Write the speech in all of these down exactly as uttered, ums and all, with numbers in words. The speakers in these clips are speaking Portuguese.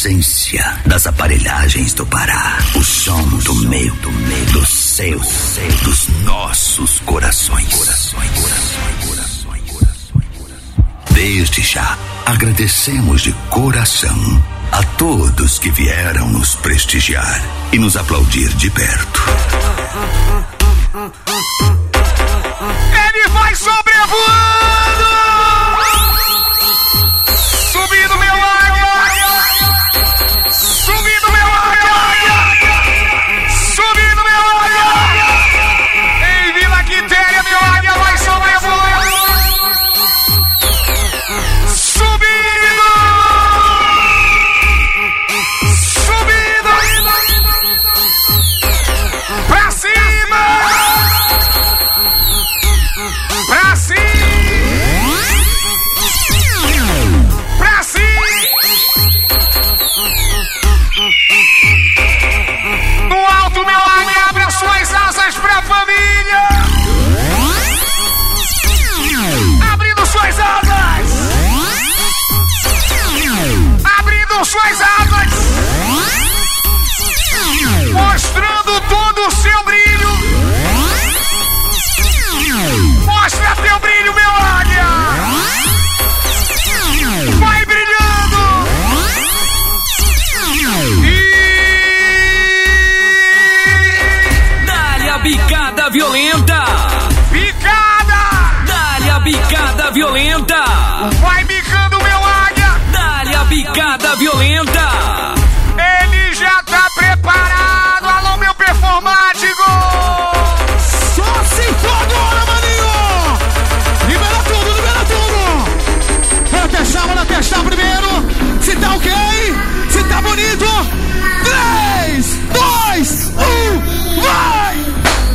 essência das aparelhagens do Pará. O som do meu, do meu, do seu, seu, dos nossos corações. Corações, corações, corações, corações. Desde já, agradecemos de coração a todos que vieram nos prestigiar e nos aplaudir de perto. Ele vai sobrevoando! Subindo meu águia! Subindo meu águia! Subindo meu águia! Em Vila Quitéria, meu águia vai sobrevoando! Subindo! Subindo! Pra cima! Pra cima! Pra cima! No alto, meu águia, abre as suas asas pra família! Abrindo suas asas! Abrindo suas asas! Mostrando todo o seu brilho! Mostra teu brilho, meu águia! Vai brilhando! E... Dá-lhe a bicada violenta! Picada! Dá-lhe a bicada violenta! Vai bicando, meu águia! Dá-lhe a bicada violenta! Ele já tá preparado! Alô, meu performático! Só se for agora, maninho! Libera tudo, libera tudo! Bora testar, bora testar primeiro! Se tá ok? Se tá bonito! três, dois, um, vai!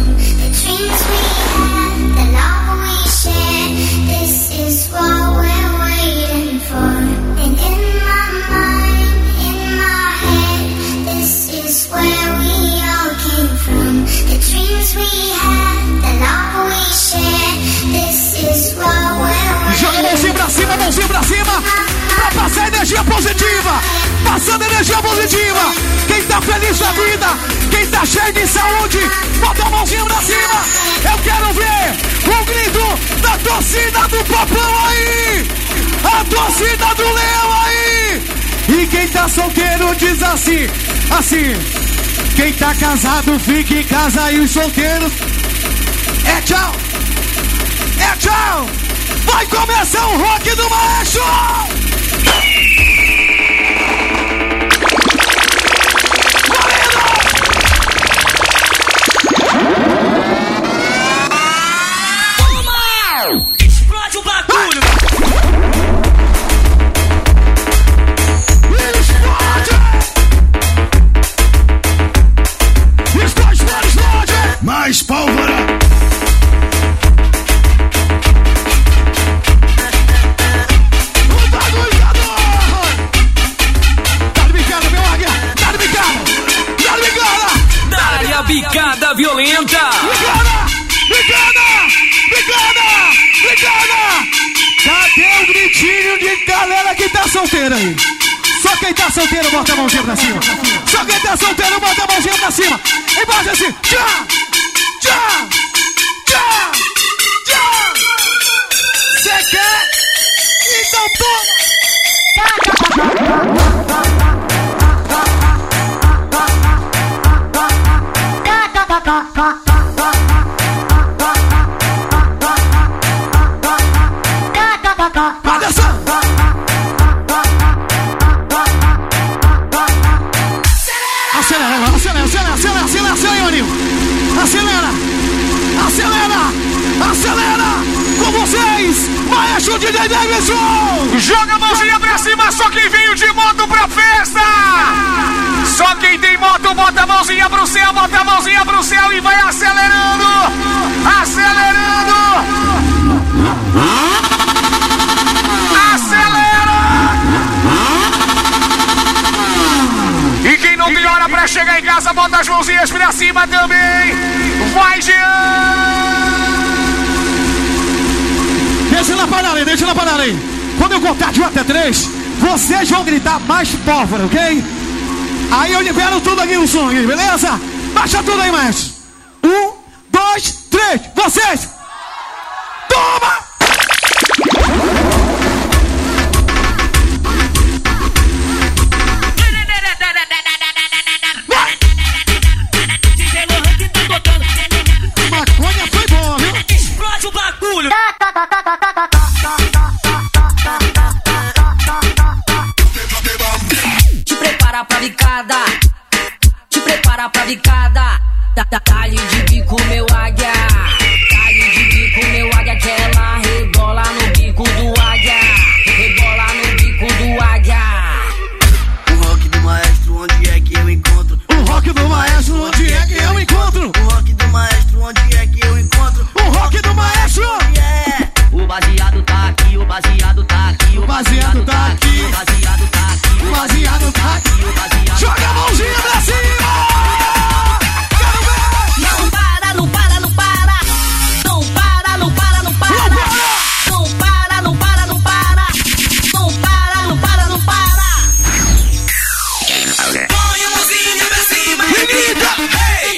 Joga a mãozinha pra cima, mãozinha pra cima, pra passar energia positiva, passando energia positiva. Quem tá feliz da vida, quem tá cheio de saúde, bota a mãozinha pra cima. Eu quero ver o grito da torcida do Papão aí, a torcida do Leão aí. E quem tá solteiro diz assim, assim. Quem tá casado fica em casa e os solteiros é tchau, é tchau. Vai começar o rock do maestro! Toma! Explode o bagulho! Explode! Explode, explode, explode! Mais pólvora! Bicada violenta! Bicada! Bicada! Bicada! Bicada! Cadê o gritinho de galera que tá solteira aí? Só quem tá solteiro bota a mãozinha pra cima. Só quem tá solteiro bota a mãozinha pra cima. E bota assim. Tchá! Tchá! Tchá! Tchá! Cê quer? Então toma! Atenção! Acelera, acelera, acelera, acelera, acelera, acelera, Ioninho! Acelera! Acelera! Acelera! Com vocês, Maestro D J Davidson! Joga a mãozinha pra cima, só quem veio de moto pra festa! Só quem tem moto, bota a mãozinha pro céu, bota a mãozinha pro céu e vai acelerando! Acelerando! Acelera! E quem não tem hora pra chegar em casa, bota as mãozinhas pra cima também! Vai, Jean! Deixa ela parar aí, deixa ela parar aí. Quando eu contar de um até três, vocês vão gritar mais pólvora, ok? Aí eu libero tudo aqui no som, aqui, beleza? Baixa tudo aí, maestro. Um, dois, três, vocês! Toma! Maconha foi boa, viu? Explode o bagulho. Te prepara pra bicada. Te prepara pra bicada. Dá-lhe de bico, meu águia. Dá-lhe de bico, meu águia. Que ela rebola no bico do águia. Rebola no bico do águia. O rock do maestro, onde é que eu encontro? O rock do maestro, onde é que eu encontro? O rock do maestro, onde é que eu encontro? O rock do maestro! Yeah! O baseado tá aqui, o baseado tá aqui. O baseado tá aqui. O baseado tá aqui. O baseado tá aqui. O baseado Joga a mãozinha pra cima! Quero ver! Não para, não para, não para. Não para, não para, não para. Não para, não para, não para. Não para, não para, não para. Põe a mãozinha pra cima e grita. Hey!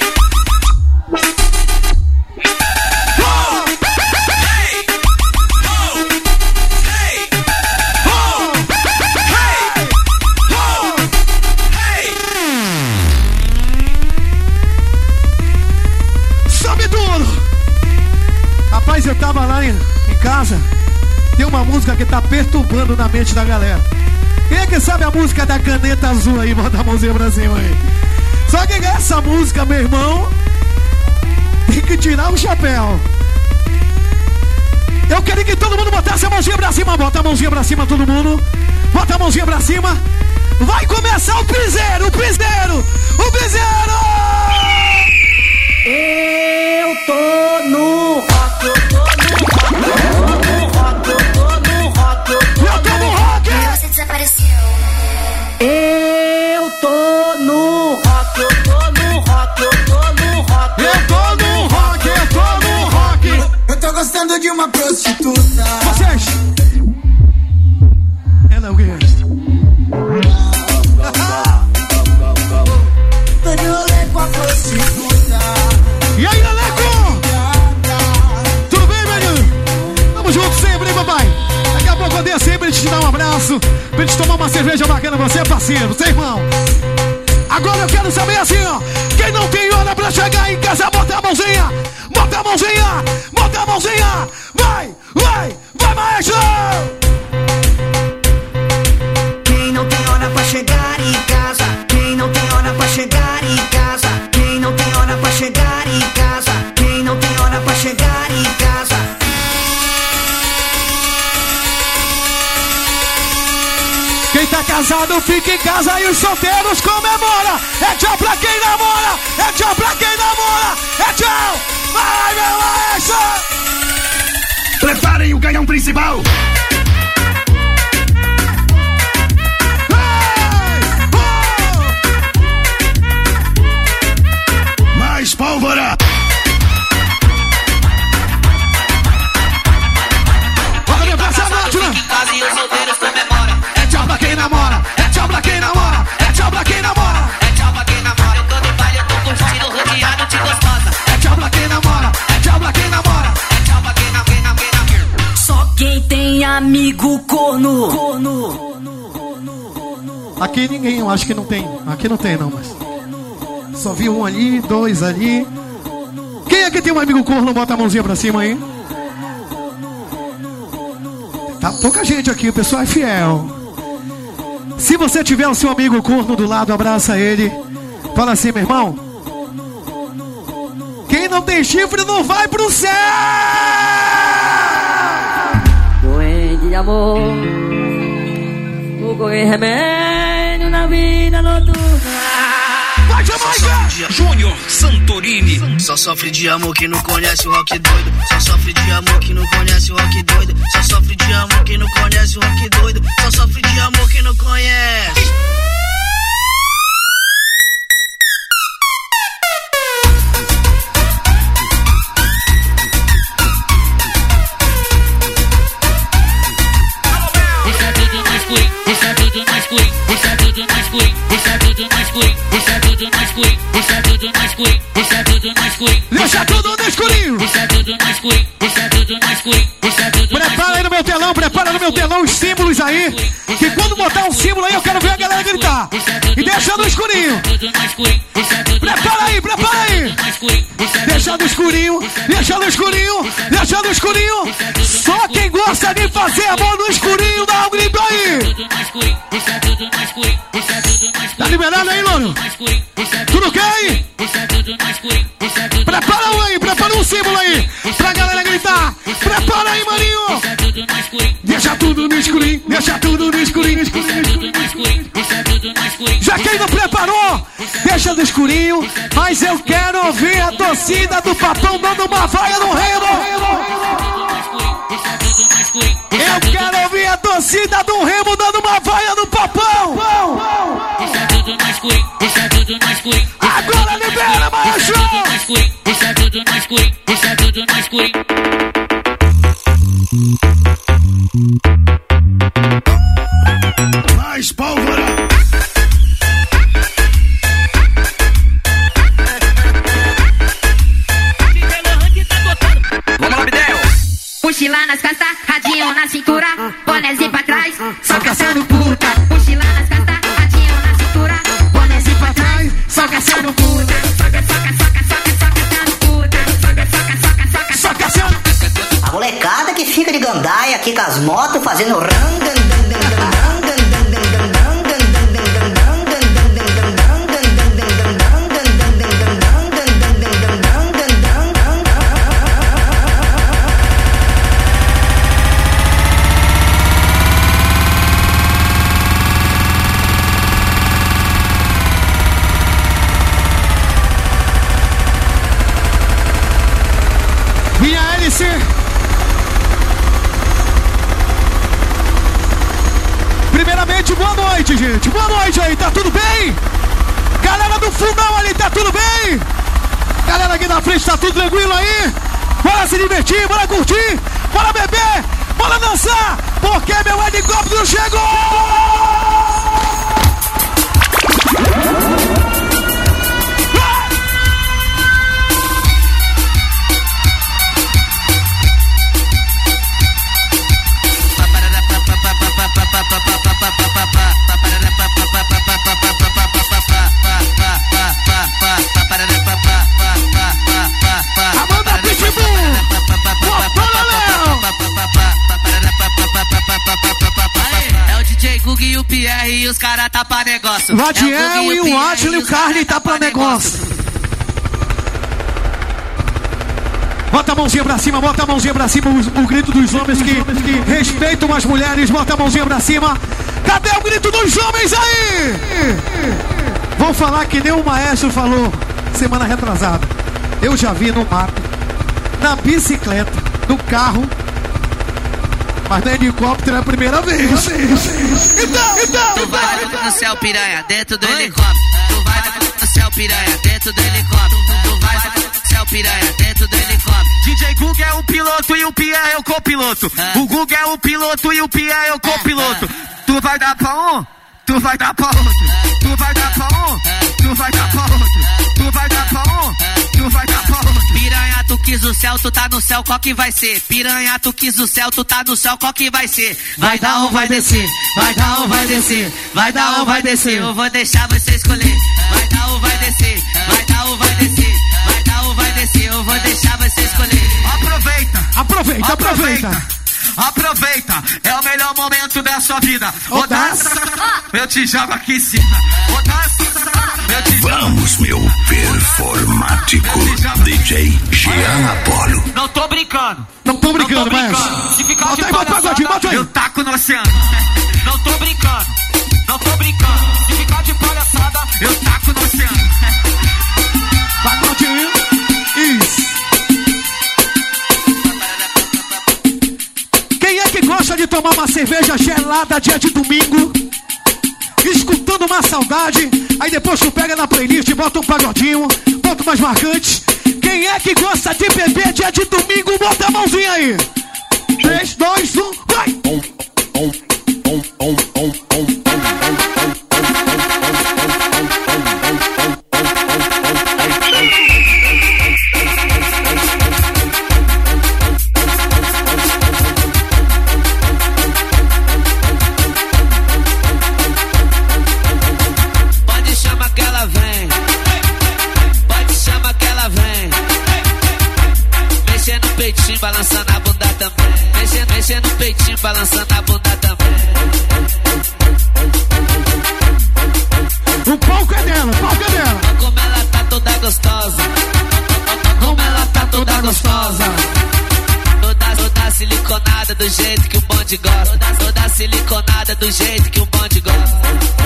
Oh! Hey! Oh! Hey! Oh! Hey! Oh! Hey! Sobe tudo! Rapaz, eu tava lá em, em casa. Tem uma música que tá perturbando na mente da galera. Quem é que sabe a música da caneta azul aí? Bota a mãozinha pra cima aí. Só que essa música, meu irmão, tem que tirar o chapéu. Eu queria que todo mundo botasse a mãozinha pra cima. Bota a mãozinha pra cima, todo mundo. Bota a mãozinha pra cima. Vai começar o piseiro, o piseiro, o piseiro! Eu tô no rock, eu tô no rock, eu tô no rock, eu tô no rock, Eu tô no rock! Você desapareceu. eu tô no rock, eu tô no rock, eu tô no rock. Eu tô no rock, eu tô no rock! Eu tô gostando de uma prostituta. Vocês! Ela é o quê? Tô de rolê com a prostituta. E aí, Leleco? Tudo bem, menino? Tamo junto sempre, hein, papai? Daqui a pouco eu descer sempre te dar um abraço, pra gente tomar uma cerveja bacana. Você é parceiro, você é irmão. Agora eu quero saber assim, ó. Quem não tem hora pra chegar em casa, bota a mãozinha. Bota a mãozinha. Bota a mãozinha. Vai, vai, vai, maestro! Quem não tem hora pra chegar em casa? Quem não tem hora pra chegar em casa? Quem não tem hora pra chegar em casa? Quem não tem hora pra chegar em casa? Quem tá casado fica em casa e os solteiros comemora. É tchau pra quem namora. É tchau pra quem namora. É tchau. Vai, meu maestro! Preparem o canhão principal. Hey! Oh! Mais pólvora. Olha pra essa noite, né? Casa e os solteiros comemoram. É tchau pra quem namora. É tchau pra quem namora. É tchau pra quem namora. É tchau pra quem namora. Eu tô no baile, eu tô curtindo, rodeado de gostosa. É tchau pra quem namora. É tchau pra quem namora. É tchau pra quem namora, quem namora, quem namora. Só quem tem amigo corno. Corno. Aqui ninguém, eu acho que não tem. Aqui não tem, não, mas. Só vi um ali, dois ali. Quem é que tem um amigo corno? Bota a mãozinha pra cima aí. Tá pouca gente aqui, o pessoal é fiel. Se você tiver o seu amigo corno do lado, abraça ele. Fala assim, meu irmão. Quem não tem chifre não vai pro céu! Doente de amor, vou correr remédio na vida noturna. Vai, Jamaica! Júnior Santorini. Só sofre de amor que não conhece o rock doido. Só sofre de amor que não conhece o rock doido. Só sofre de amor que não conhece o rock doido. Só sofre de amor que não conhece. Deixa a vida escurinho, deixa tudo no escurinho, deixa tudo no escurinho, deixa tudo no escurinho, deixa tudo no escurinho, deixa tudo no escurinho, deixa tudo no escurinho, deixa tudo no escurinho, deixa tudo no escurinho, deixa tudo no escurinho, deixa tudo. Prepara aí no meu telão, prepara no meu telão os símbolos aí, que quando botar um símbolo aí eu quero ver a galera gritar. E deixa no escurinho. Prepara aí, prepara aí. Deixa no escurinho, deixa no escurinho, deixa no escurinho. Só quem gosta de fazer a mão no escurinho dá um grito aí. Tá liberado aí, Louro? Tudo ok aí? Prepara um aí, prepara um símbolo aí pra galera gritar. Prepara aí, maninho. Deixa tudo no escurinho, deixa tudo no escurinho, escurinho, escurinho. Já quem não preparou, deixa no escurinho. Mas eu quero ouvir a torcida do Papão dando uma vaia no Remo. Eu quero ouvir a torcida do Remo dando uma vaia no Papão. Agora libera, maestro. Mais pólvora. Vamos lá, Bidel. Mochila nas costas, radinho na cintura, bonézinho pra trás, só caçando puta. Mochila nas costas, radinho na cintura, bonézinho pra trás, só caçando puta. Soca, soca, soca, soca, só caçando puta. Soca, soca, soca, soca, só caçando. A molecada que fica de gandaia aqui com as motos fazendo rang. Minha hélice. Primeiramente, boa noite, gente. Boa noite aí, tá tudo bem? Galera do fundão ali, tá tudo bem? Galera aqui na frente, tá tudo tranquilo aí? Bora se divertir, bora curtir, bora beber, bora dançar, porque meu helicóptero chegou! E o Pierre e os caras tá pra negócio. O Adiel e o Átila e o Carly tá pra negócio. Bota a mãozinha pra cima, bota a mãozinha pra cima. O, o grito dos homens que, que respeitam as mulheres. Bota a mãozinha pra cima. Cadê o grito dos homens aí? Vou falar que nem o maestro falou semana retrasada. Eu já vi no mato, na bicicleta, no carro, mas no helicóptero é a primeira vez. Então, então, tu vai então, no céu, piranha, dentro do Oi. helicóptero. Tu vai no céu, piranha, dentro do helicóptero. Tu vai no céu, piranha, dentro do helicóptero. D J Guga é o piloto e o Pierre é o copiloto. Ah. O Guga é o piloto e o Pierre é o copiloto. Ah. Tu vai dar pra um, tu vai dar pra outro. Ah. Tu vai dar pra um, ah. tu vai dar pra outro. Ah. Tu vai dar pra um, ah. tu vai dar pra outro. Piranha, tu quis o céu, tu tá no céu, qual que vai ser? Piranha, tu quis o céu, tu tá no céu, qual que vai ser? Vai dar ou vai descer? Vai dar ou vai descer? Vai dar ou vai descer? Eu vou deixar você escolher. Vai dar ou vai descer? Vai dar ou vai descer? Vai dar ou vai descer? Eu vou deixar você escolher. Aproveita, aproveita, aproveita. Aproveita, é o melhor momento da sua vida. Odaça, eu te jogo aqui em cima. Odaça, eu te jogo. Vamos, meu performático D J Jean Apolo. Não tô brincando. Não tô brincando, mas se ficar de palhaçada, eu taco no oceano. Não tô brincando, não tô brincando. Se ficar de palhaçada, eu taco no oceano. Pagodinho, isso. Quem é que gosta de tomar uma cerveja gelada dia de domingo, escutando uma saudade, aí depois tu pega na playlist, bota um pagodinho, bota mais marcante. Quem é que gosta de beber dia de domingo, bota a mãozinha aí. três, dois, um, vai! Balançando a bunda também. Mexendo, mexendo o peitinho, balançando a bunda também. O palco é dela, o palco é dela. Olha como ela tá toda gostosa. Olha como ela tá toda gostosa. Toda, toda siliconada do jeito que o bonde gosta. Toda, toda siliconada do jeito que o bonde gosta.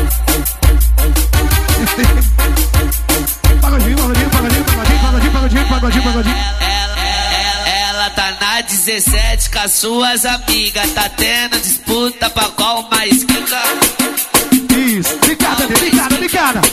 Pagodinho, pagodinho, pagodinho, pagodinho, pagodinho, pagodinho, pagodinho, pagodinho. Ela tá na dezessete com as suas amigas. Tá tendo disputa pra qual mais quica. Isso, picada, picada, picada.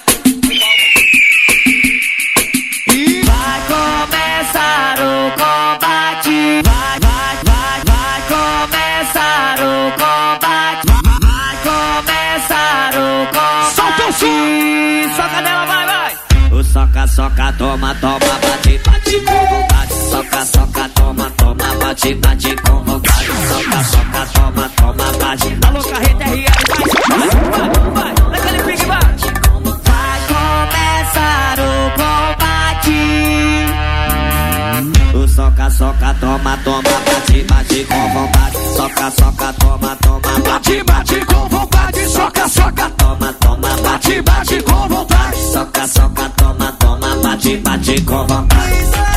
E vai começar o combate. Vai, vai, vai, vai começar o combate. Vai começar o combate. Solta o som. Soca dela, vai, vai. O soca, soca, toma, toma, bate, bate com vontade. Soca, soca, toma, toma, bate, bate com vontade. Soca, soca, toma, toma, bate. Alô, carreta R R, vai, vai, vai, vai, naquele pique, vai. Vai começar o combate. O soca, soca, toma, toma, bate, bate com vontade. Soca, soca, toma, toma, Bate, bate com vontade. Soca, soca, toma, toma, bate, bate com vontade. soca, soca, toma, toma, bate, bate com vontade.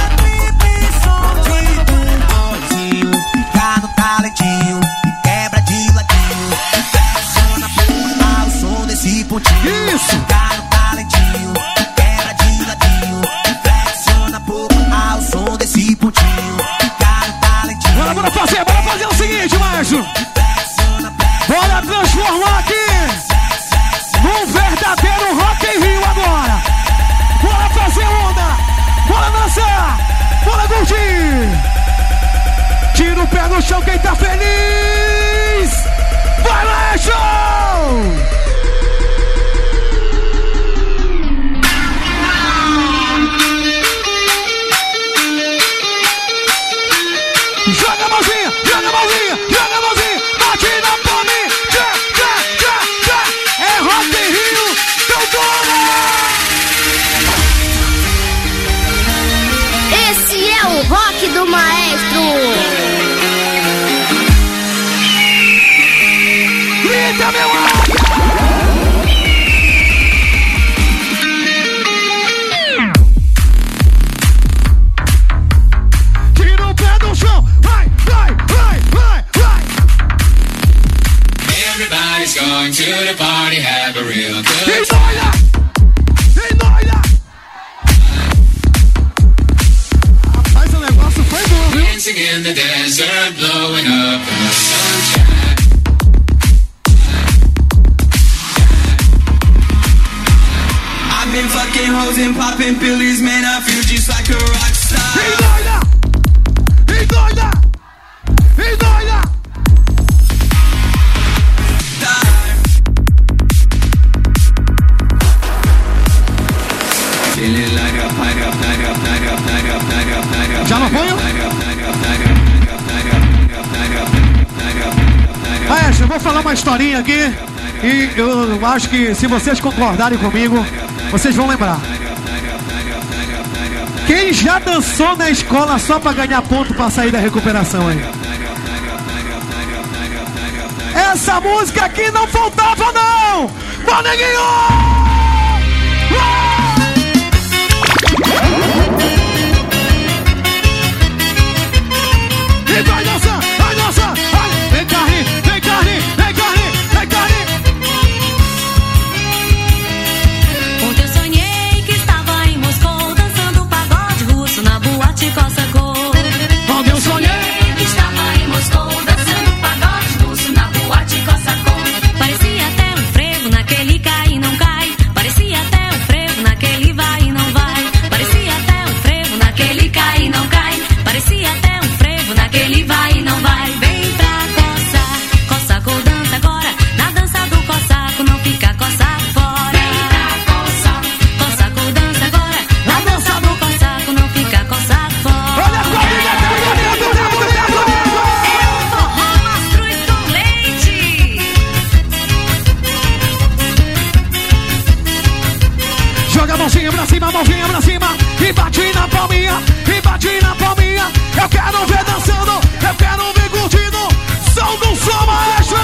Fica no talentinho e quebra de ladinho. Flexiona pro ao som desse pontinho. Isso. Fica no talentinho e quebra de ladinho. Flexiona pro ao som desse pontinho. Fica no talentinho. Bora, bora fazer, bora fazer o seguinte, maestro. Bora transformar aqui num verdadeiro Rock in Rio agora. Bora fazer onda, bora dançar, bora curtir. Tira o pé no chão quem tá feliz. Vai lá, é show! Joga a mãozinha, joga a mãozinha, joga a mãozinha. Bate na palme, tchá, tchá, tchá, tchá. É Rock in Rio, então bora! Esse é o rock do maestro. Grita, meu amor! Tira o pé do chão, vai, vai, vai, vai, vai. Everybody's going to the party, have a real good Quem time. doida? Quem doida? Rapaz, o negócio foi bom, viu? Dancing in the desert, blowing up in the sunshine. I've been fucking hoes and popping pillies, man. I feel just like a rock star. Quem doida? Quem doida? Quem doida? Feeling like a night up, night up, night up, night up, night up, night up. Já não foi? Maestro, eu vou falar uma historinha aqui e eu acho que se vocês concordarem comigo, vocês vão lembrar. Quem já dançou na escola só pra ganhar ponto pra sair da recuperação aí? Essa música aqui não faltava não! Bom, neguinho! E vai dançar, vai dançar, vai! Vem carne, vem carne, vem carne, vem carne! Ontem eu sonhei que estava em Moscou dançando pagode russo na boate Cossacô. Onde eu sonhei que estava em Moscou dançando pagode russo na boate Cossacô. Parecia até um frevo naquele cai e não cai. na mãozinha pra cima e bate na palminha, e bate na palminha. Eu quero ver dançando, eu quero ver curtindo. Som do som, maestro!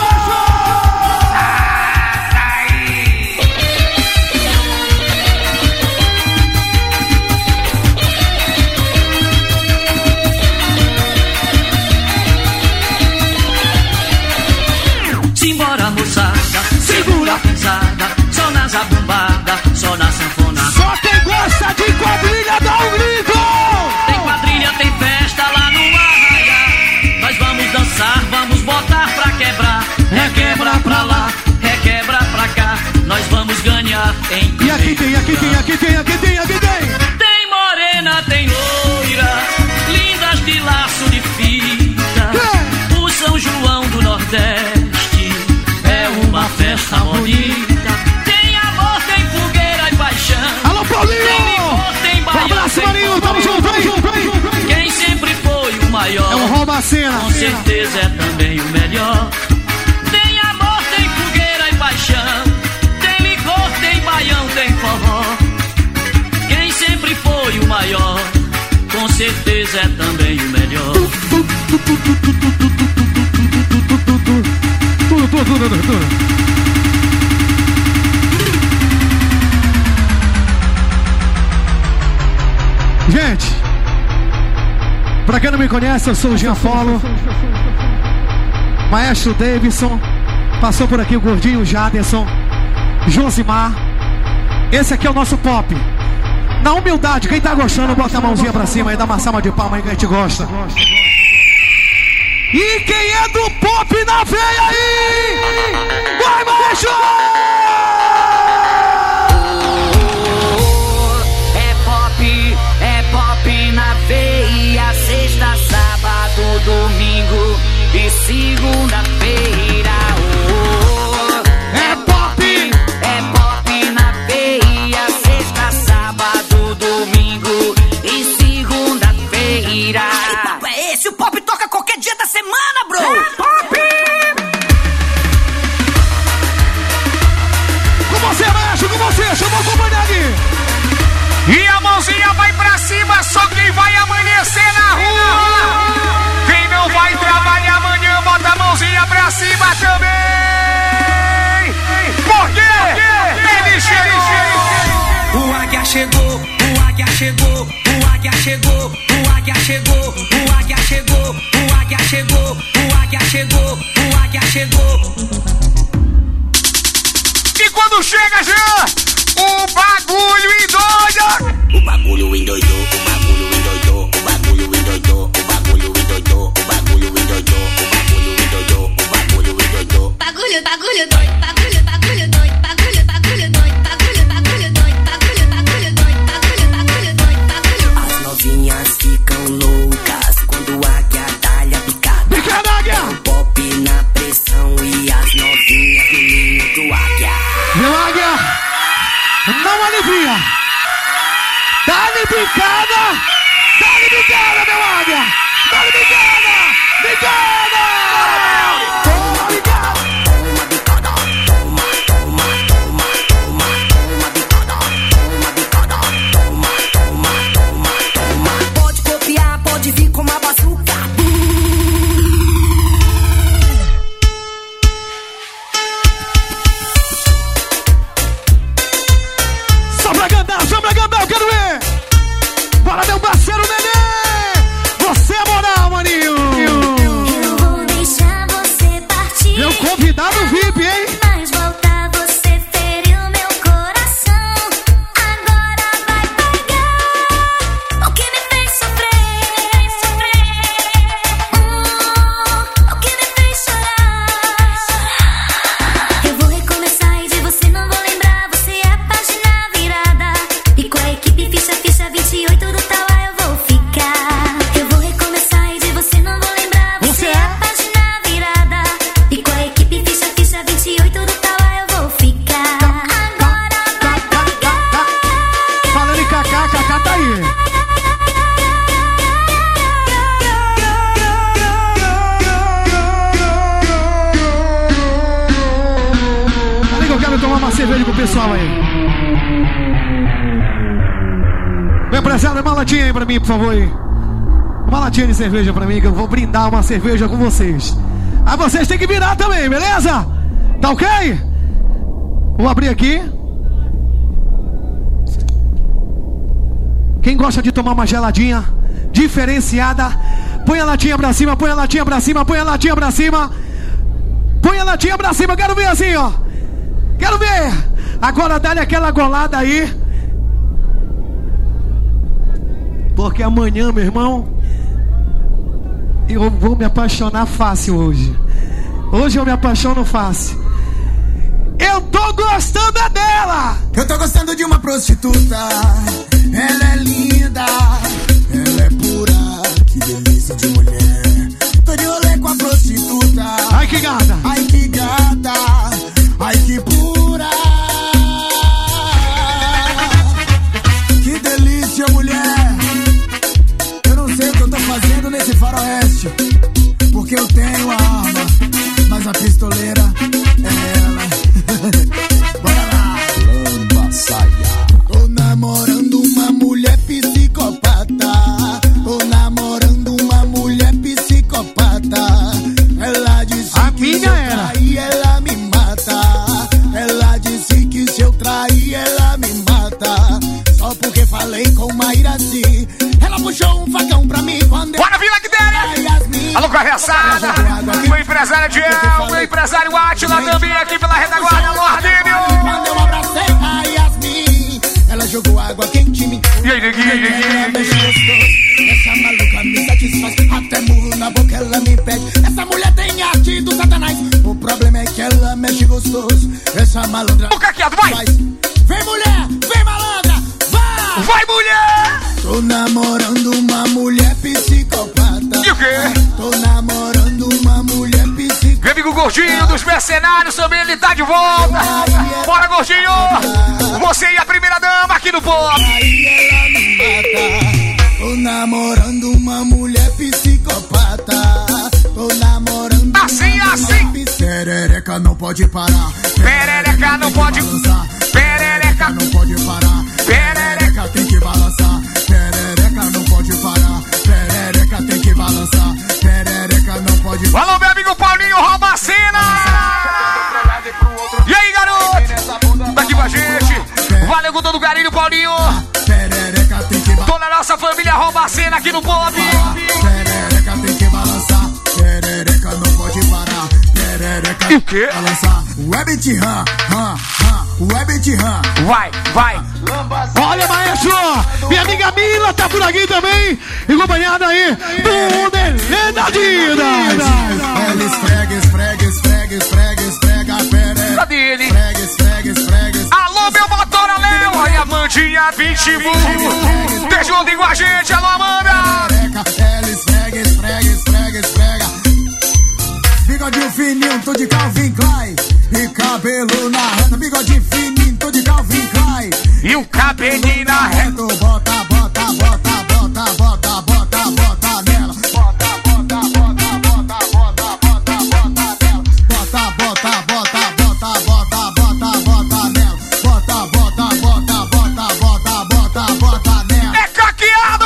Simbora, moçada, segura a pisada, só na zabumbada, só na sanfona. Só quem gosta de quadrilha dá um grito! Tem quadrilha, tem festa lá no arraiá. Nós vamos dançar, vamos botar pra quebrar. Requebra pra lá, requebra pra cá. Nós vamos ganhar em E aqui tem, aqui tem, aqui tem, aqui tem, aqui tem. Tem morena, tem loira, lindas de laço de fita. É. O São João do Nordeste é uma festa bonita. Tem amor, tem fogueira e paixão. Alô, Paulinho! Tem licor, tem baião, Um abraço, tem Marinho, tamo junto, tamo junto, tamo junto. Quem sempre foi o maior É um rouba a cena. com certeza é também o melhor. Tem amor, tem fogueira e paixão. Tem licor, tem baião, tem forró. Quem sempre foi o maior, com certeza é também o melhor. Tudo, tudo, tudo, tudo, tudo. Gente, pra quem não me conhece, eu sou o Gianfolo. Maestro Davidson. Passou por aqui o Gordinho Jaderson, Josimar. Esse aqui é o nosso pop. Na humildade, quem tá gostando, bota a mãozinha pra cima e dá uma salva de palma aí que a gente gosta. E quem é do pop na veia aí? Vai, maestro! É pop, é pop na veia. Sexta, sábado, domingo e segunda-feira. É pop, é pop na veia. Sexta, sábado, domingo e segunda-feira. Que papo é esse? O pop toca qualquer dia da semana, bro! É pop! Com você, maestro, com você, chamou a companhia. E a mãozinha vai pra cima, só quem vai amanhecer na rua. Quem não vai trabalhar amanhã, bota a mãozinha pra cima também. Por quê? Ele chegou. O águia chegou, o águia chegou, o águia chegou, o águia chegou, o águia chegou, o águia chegou, o águia chegou, o águia chegou. E quando chega, Jean, o bagulho endoida. O bagulho endoidou, o bagulho endoidou, o bagulho endoidou, o bagulho endoidou, o bagulho endoidou, o bagulho endoidou, o bagulho endoidou. Bagulho, bagulho doido, bagulho, bagulho doido, bagulho, bagulho doido, bagulho, bagulho doido, bagulho, bagulho doido, bagulho, bagulho doido, bagulho. As novinhas ficam loucas quando a águia dá-lhe a picada. Picada, águia! O pop na pressão e as novinhas no ninho do águia. Meu águia, não alivia. Dá-lhe picada, dá-lhe picada, meu águia. Dá-lhe picada, picada. Toma picada. Toma bicada, toma, toma, toma, toma, toma bicada, toma bicada, toma, toma, toma, toma. Pode copiar, pode vir com uma bazuca. Só pra cantar, só pra cantar, eu quero ver. Bora, meu parceiro Nenê. Você é moral, maninho. Eu vou deixar você partir. Meu convidado V I P, hein? Mas voltar você feriu meu coração. Agora vai pagar o que me fez sofrer, sofrer. Hum, o que me fez chorar. Eu vou recomeçar e de você não vou lembrar. Você é a página virada. E com a equipe ficha, ficha vinte e oito do tal eu vou ficar. Eu vou recomeçar e de você não vou lembrar. Você é a página virada. E com a equipe ficha, ficha vinte e oito do tal eu vou ficar. Agora vai pagar. Falando em Cacá, Cacá tá aí. Peraí que eu quero tomar uma cerveja com o pessoal aí. empresário, uma latinha aí pra mim, por favor. Aí. Uma latinha de cerveja pra mim, que eu vou brindar uma cerveja com vocês. Aí vocês têm que virar também, beleza? Tá ok? Vou abrir aqui. Quem gosta de tomar uma geladinha diferenciada, põe a latinha pra cima, põe a latinha pra cima, põe a latinha pra cima. Põe a latinha pra cima, quero ver assim, ó. Quero ver. Agora dá-lhe aquela golada aí. Porque amanhã, meu irmão, eu vou me apaixonar fácil hoje. Hoje eu me apaixono fácil. Eu tô gostando dela. Eu tô gostando de uma prostituta. Ela é linda, ela é pura. Que delícia de mulher. Tô de rolê com a prostituta. Ai que gata, ai que gata, ai que pura. Que delícia, mulher. Eu não sei o que eu tô fazendo nesse faroeste, porque eu tenho a arma, mas a pistoleira é ela. Bora lá. Lamba saia. Tô namorando uma mulher psicopata. Tô namorando uma mulher psicopata. Ela disse a que se eu trair ela me mata. Ela disse que se eu trair ela me mata. Só porque falei com Mairaci. Ela puxou um facão pra mim quando Bora, Vila Guidéria! Alô, Carreçada! O empresário Diel, o empresário Átila também aqui pela retaguarda. Alô, Ardênio! Quando eu abracei a Yasmin, ela jogou água quente em mim. E aí, neguinho, e aí, essa maluca me satisfaz. Até murro na boca ela me pede. Essa mulher tem arte do satanás. O problema é que ela mexe gostoso. Essa malandra boca quieta, vai! Vem mulher, vem malandra, vai! Vai mulher! Tô namorando uma mulher psicopata. E o quê? Tô namorando uma mulher psicopata. Meu amigo Gordinho dos Mercenários também, ele tá de volta. Bora, Gordinho! Você e a primeira dama aqui no pop. Aí ela me mata. Tô namorando uma mulher psicopata. Tô namorando assim, uma assim. mulher psicopata. Perereca não pode parar. Perereca não pode balançar. Perereca não pode parar. Perereca tem que balançar. Perereca não pode parar. Perereca tem que balançar. Perereca não pode parar. Alô, meu amigo Paulinho Robacena! E aí, garoto? Tá aqui com a gente. Valeu com todo o carinho, Paulinho. Perereca tem que balançar. Toda a nossa família Robacena aqui no pop. Perereca tem que balançar. Perereca não pode parar. Perereca e o quê? Balançar. Web de ram, ram, ram. Web de ram. Vai, vai. Olha, maestro! Minha amiga Mila tá por aqui também. E acompanhada aí do Nenê da Adidas. Ela esfrega, esfrega, esfrega, esfrega, esfrega a perereca. Cadê ele? Esfrega, esfrega, esfrega. Alô, meu motora Léo. Aí, Amandinha Pitbull. Deixa ontem com a gente. Alô, Amanda. Ela esfrega, esfrega, esfrega, esfrega. Bigodinho fininho, tô de Calvin Klein. E cabelo na reta. Bigodinho fininho, tô de Calvin Klein. E o cabelinho na reta. Bota, bota, bota, bota, bota, bota, bota nela. Bota, bota, bota, bota, bota, bota, bota nela. Bota, bota, bota, bota, bota, bota, bota nela. Bota, bota, bota, bota, bota, bota, bota nela. É caqueado!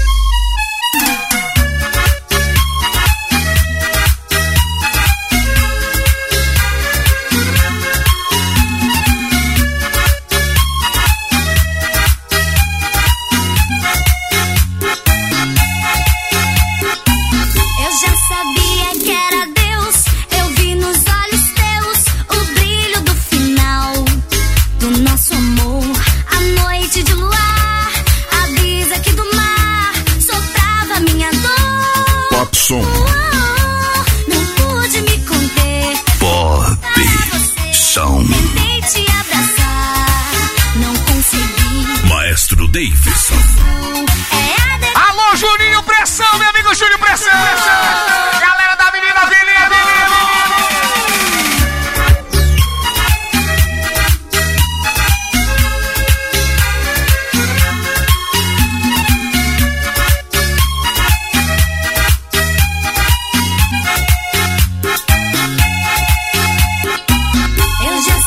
Não pude me conter. Pop Som. Tentei te abraçar, não consegui. Maestro Davidson. É a de... Alô, Juninho Pressão, meu amigo Júnior Pressão. Galera da Menina Avenida.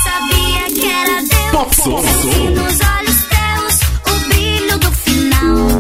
Nos olhos teus, o brilho do final.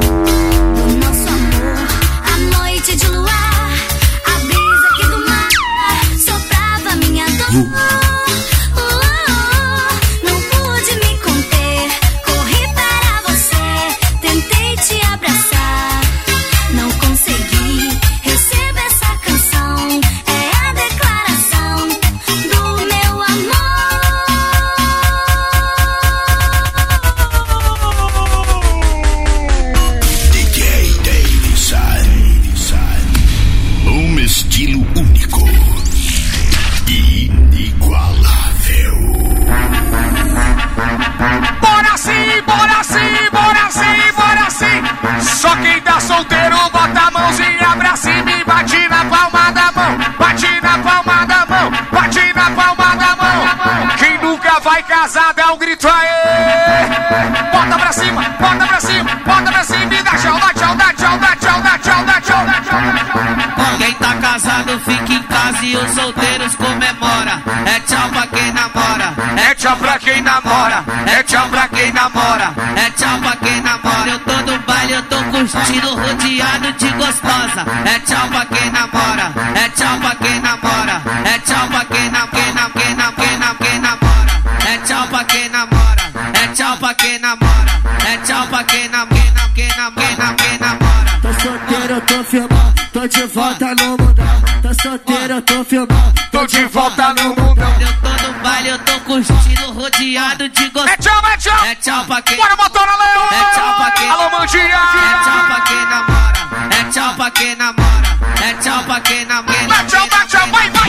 solteiro, bota a mãozinha pra cima e bate na palma da mão. Bate na palma da mão, bate na palma da mão. Quem nunca vai casar, dá um grito aí. Bota pra cima, bota pra cima, bota pra cima e dá tchau, dá tchau, dá tchau, dá tchau, dá tchau, dá tchau, dá tchau, dá tchau. Quem tá casado fica em casa e os solteiros comemora. É tchau pra quem namora, é tchau pra quem namora, é tchau pra quem namora, é tchau pra quem namora. Eu tô no baile, eu tô curtindo, rodeado de gostosa. É tchau pra quem namora, é tchau pra quem namora, é tchau pra quem nam, quem nam, quem nam, quem nam, quem namora. É tchau pra quem namora, é tchau pra quem namora, é tchau pra quem nam, quem nam, quem nam, quem nam, quem namora. Tô solteiro, eu tô filmando, tô de volta no mundão. Tô solteiro, eu tô filmando, tô de volta no mundão. Eu tô no baile, eu tô curtindo, rodeado de gostosa. É tchau, é tchau, é tchau pra quem. Bora, motora, Leão. É tchau pra quem. Alô, Mandinha. É tchau pra quem namora, é tchau pra quem namora, é tchau pra quem namora. Dá tchau, dá tchau, vai, vai.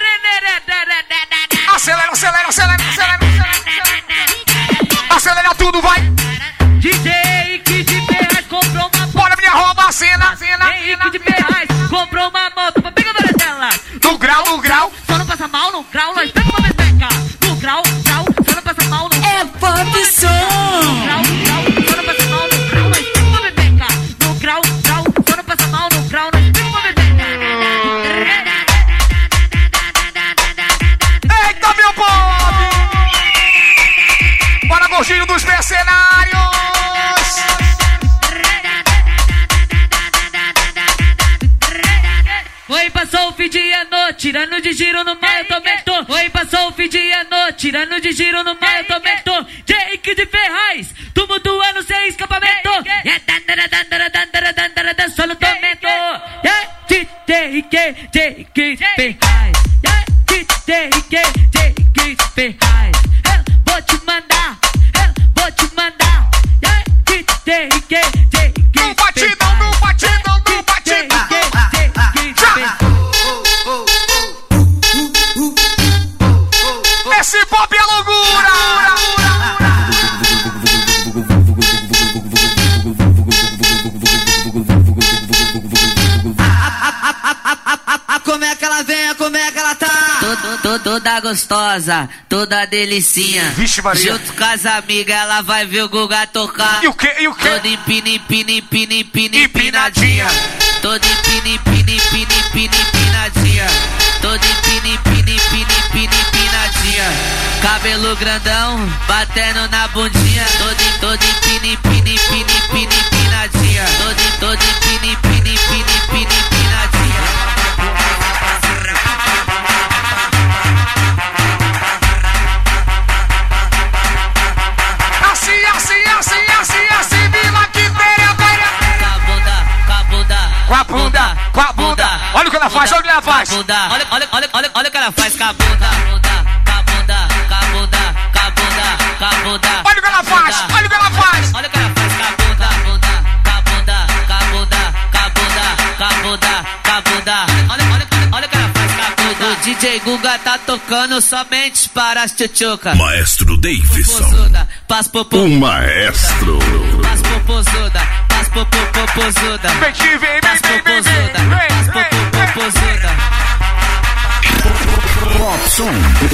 Acelera, acelera, acelera, acelera, acelera. Acelera tudo, vai. D J Kid Ferraz comprou uma moto. Bora, minha rouba a cena, cena. Kid Ferraz comprou uma moto. Pega a dela. No grau, no grau. Só não passa mal no grau, nós pega uma bebeca. No grau, grau, só não passa mal no grau. É pop som. No grau, grau, só não passa mal no grau, nós pega uma bebeca. No grau, grau, só não passa mal no grau, nós pega uma bebeca. Eita, meu povo! Bora, gordinho dos mercenários! Oi, passou o fim de ano, tirando de giro no mar, eu também tô. Oi, passou o fim de ano, tirando de giro no mar, eu também tô. Jake de Ferraz, tumultuando sem escapamento. É dandara, dandara, dandara, dandara, dançando tormento. É Jake, Jake de Ferraz. É Jake, Jake de Ferraz. Eu vou te mandar, eu vou te mandar. É Jake, Jake de Ferraz. No batidão, no batidão, no batidão. Esse pop é loucura! Como é que ela vem, como é que ela tá? Toda, toda gostosa, toda delicinha. Vixe, Maria. Junto com as amigas, ela vai ver o Guga tocar. E o que, e o que? Toda empina, empina, empina, empina, empinadinha. Toda empina, empina, empina, empina, empinadinha. Toda empina, empina, empina, empina, empinadinha. Cabelo grandão, batendo na bundinha. Toda, toda empina, empina, empina, empina, empinadinha. Toda, toda empina, empina, empina, empina, empinadinha. Assim, assim, assim, assim, assim, Vila Quitéria, vai. Com a bunda, com a bunda, com a bunda. Olha o que ela faz, olha o que ela faz. Olha, olha, olha, olha, olha o que ela faz com a bunda, com a bunda, com a bunda, com a bunda, com a bunda. Olha o que ela faz, olha o que ela faz. Olha o que ela faz com a bunda, com a bunda, com a bunda, com a bunda, com a bunda, com a bunda. Olha, olha, olha o que ela faz com a bunda. O D J Guga tá tocando somente para as tchutchucas. Maestro Davidson. Passa popô. O maestro. Passa popozuda, passa popô, popozuda. Vem que vem, vem, Passa vem, vem, vem. popozuda, passa popô, popozuda. Popson.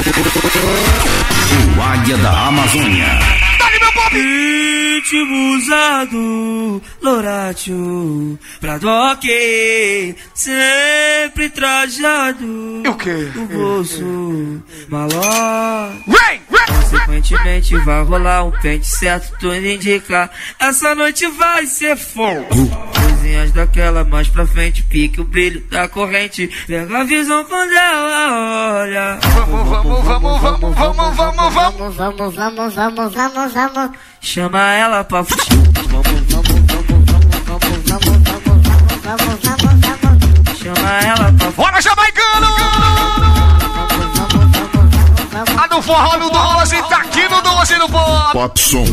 O Águia da Amazônia. Dá-lhe meu pop! Ritmo usado, Loratio, pra doque, sempre trajado. E o quê? No bolso, malote. Vem, vem, consequentemente vai rolar um pente certo, tudo indica. Essa noite vai ser fogo. Coisinhas daquela mais pra frente, pique o brilho da corrente. Pega a visão quando ela olha. Vamos, vamos, vamos, vamos, vamos, vamos, vamos. Vamos, vamos, vamos, vamos, vamos, vamos. Chama ela pra fugir. Vamos, vamos, vamos, vamos, vamos, vamos, vamos, vamos, vamos. Chama ela pra fugir. Bora, jamaicano! A do forró no doze, tá aqui no doze no pop. Popson.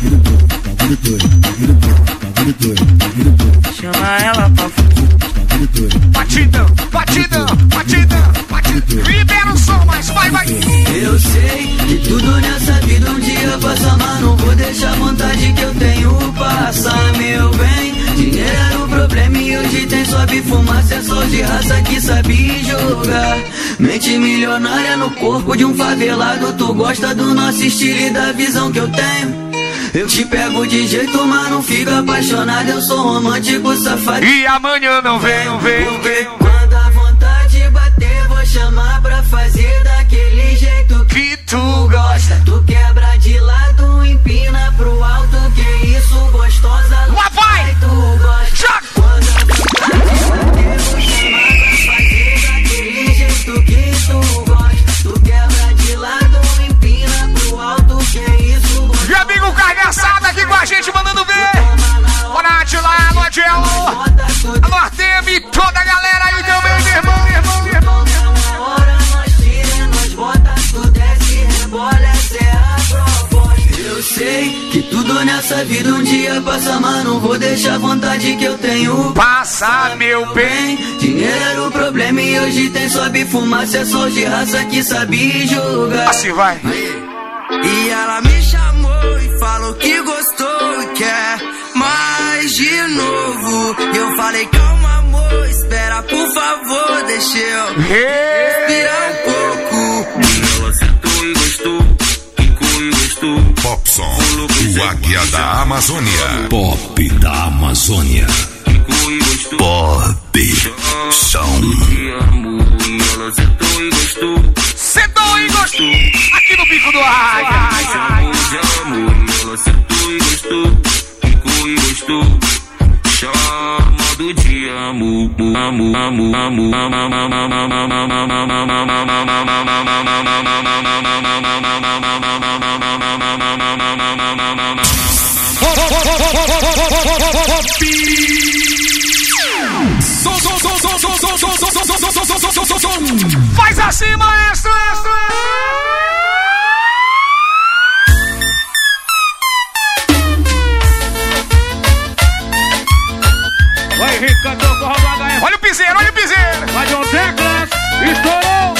Chama ela pra fugir. Batidão, batidão, batidão, batidão. Libera o som, mas vai, vai. Eu sei que tudo nessa vida um dia passa, mas não vou deixar a vontade que eu tenho passar, meu bem. Dinheiro pra de raça que sabe jogar. Mente milionária no corpo de um favelado. Tu gosta do nosso estilo e da visão que eu tenho. Eu te pego de jeito, mas não fica apaixonado. Eu sou romântico, safado. E amanhã não vem, não vem, não vem. Quando a vontade bater, vou chamar pra fazer daquele jeito que tu gosta. Tu quebra de lado, empina pro alto. Que isso, gostosa. Lá vai! Tu gosta. Já! Quando a vontade bater, vou chamar pra fazer daquele jeito que tu gosta. Tu quebra de lado, empina pro alto. Que isso, gostosa. E amigo carne assada aqui com a gente, mandando ver. Bora de lá, alô, Angelo. Alô, Artemi, toda a galera aí também, meu irmão, meu irmão, meu irmão. Uma hora nós tira, nós bota, tu desce, rebola, essa é a proposta. Eu sei que tudo nessa vida um dia passa, mas não vou deixar a vontade que eu tenho passar, meu bem. Dinheiro era o problema e hoje tem sobe fumaça. É só de raça que sabe jogar. Assim vai. E ela me chamou e falou que gostou e quer mais de novo. E eu falei, calma amor, espera por favor, deixa eu respirar um pouco. Ela sentou e gostou, quicou e gostou. Popson, o Águia da Amazônia. Pop da Amazônia. Quicou e gostou. Pop som. Ela sentou e gostou. Sentou e gostou. Aqui no bico do Águia. Chamou de amor. Ela sentou e gostou. Quicou e gostou. Chamado de amor. Amo, amo, amo, faz assim, maestro. Vai, Henrique, cantor com o H F. Olha o piseiro, olha o piseiro. Vai, John Teclas, estourou.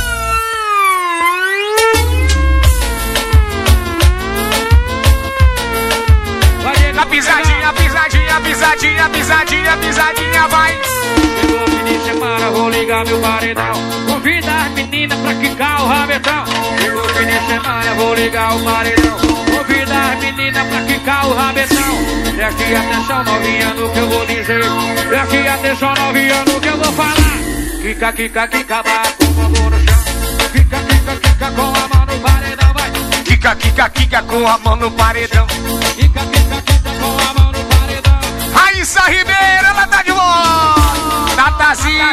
A pisadinha, pisadinha, pisadinha, pisadinha, pisadinha, vai. Chegou o fim de semana, vou ligar meu paredão. Convida as meninas pra quicar o rabetão. Chegou o fim de semana, vou ligar o paredão. Convida as meninas pra quicar o rabetão. Preste atenção, novinha, no que eu vou dizer. Preste atenção, novinha, no que eu vou falar. Quica, quica, quica, bate com a mão no chão. Quica, quica, quica, com a mão no paredão, vai. Quica, quica, quica, com a mão no paredão. Quica, quica, quica, com a mão no paredão. Raíssa Ribeiro, ela tá de volta. Natazinha.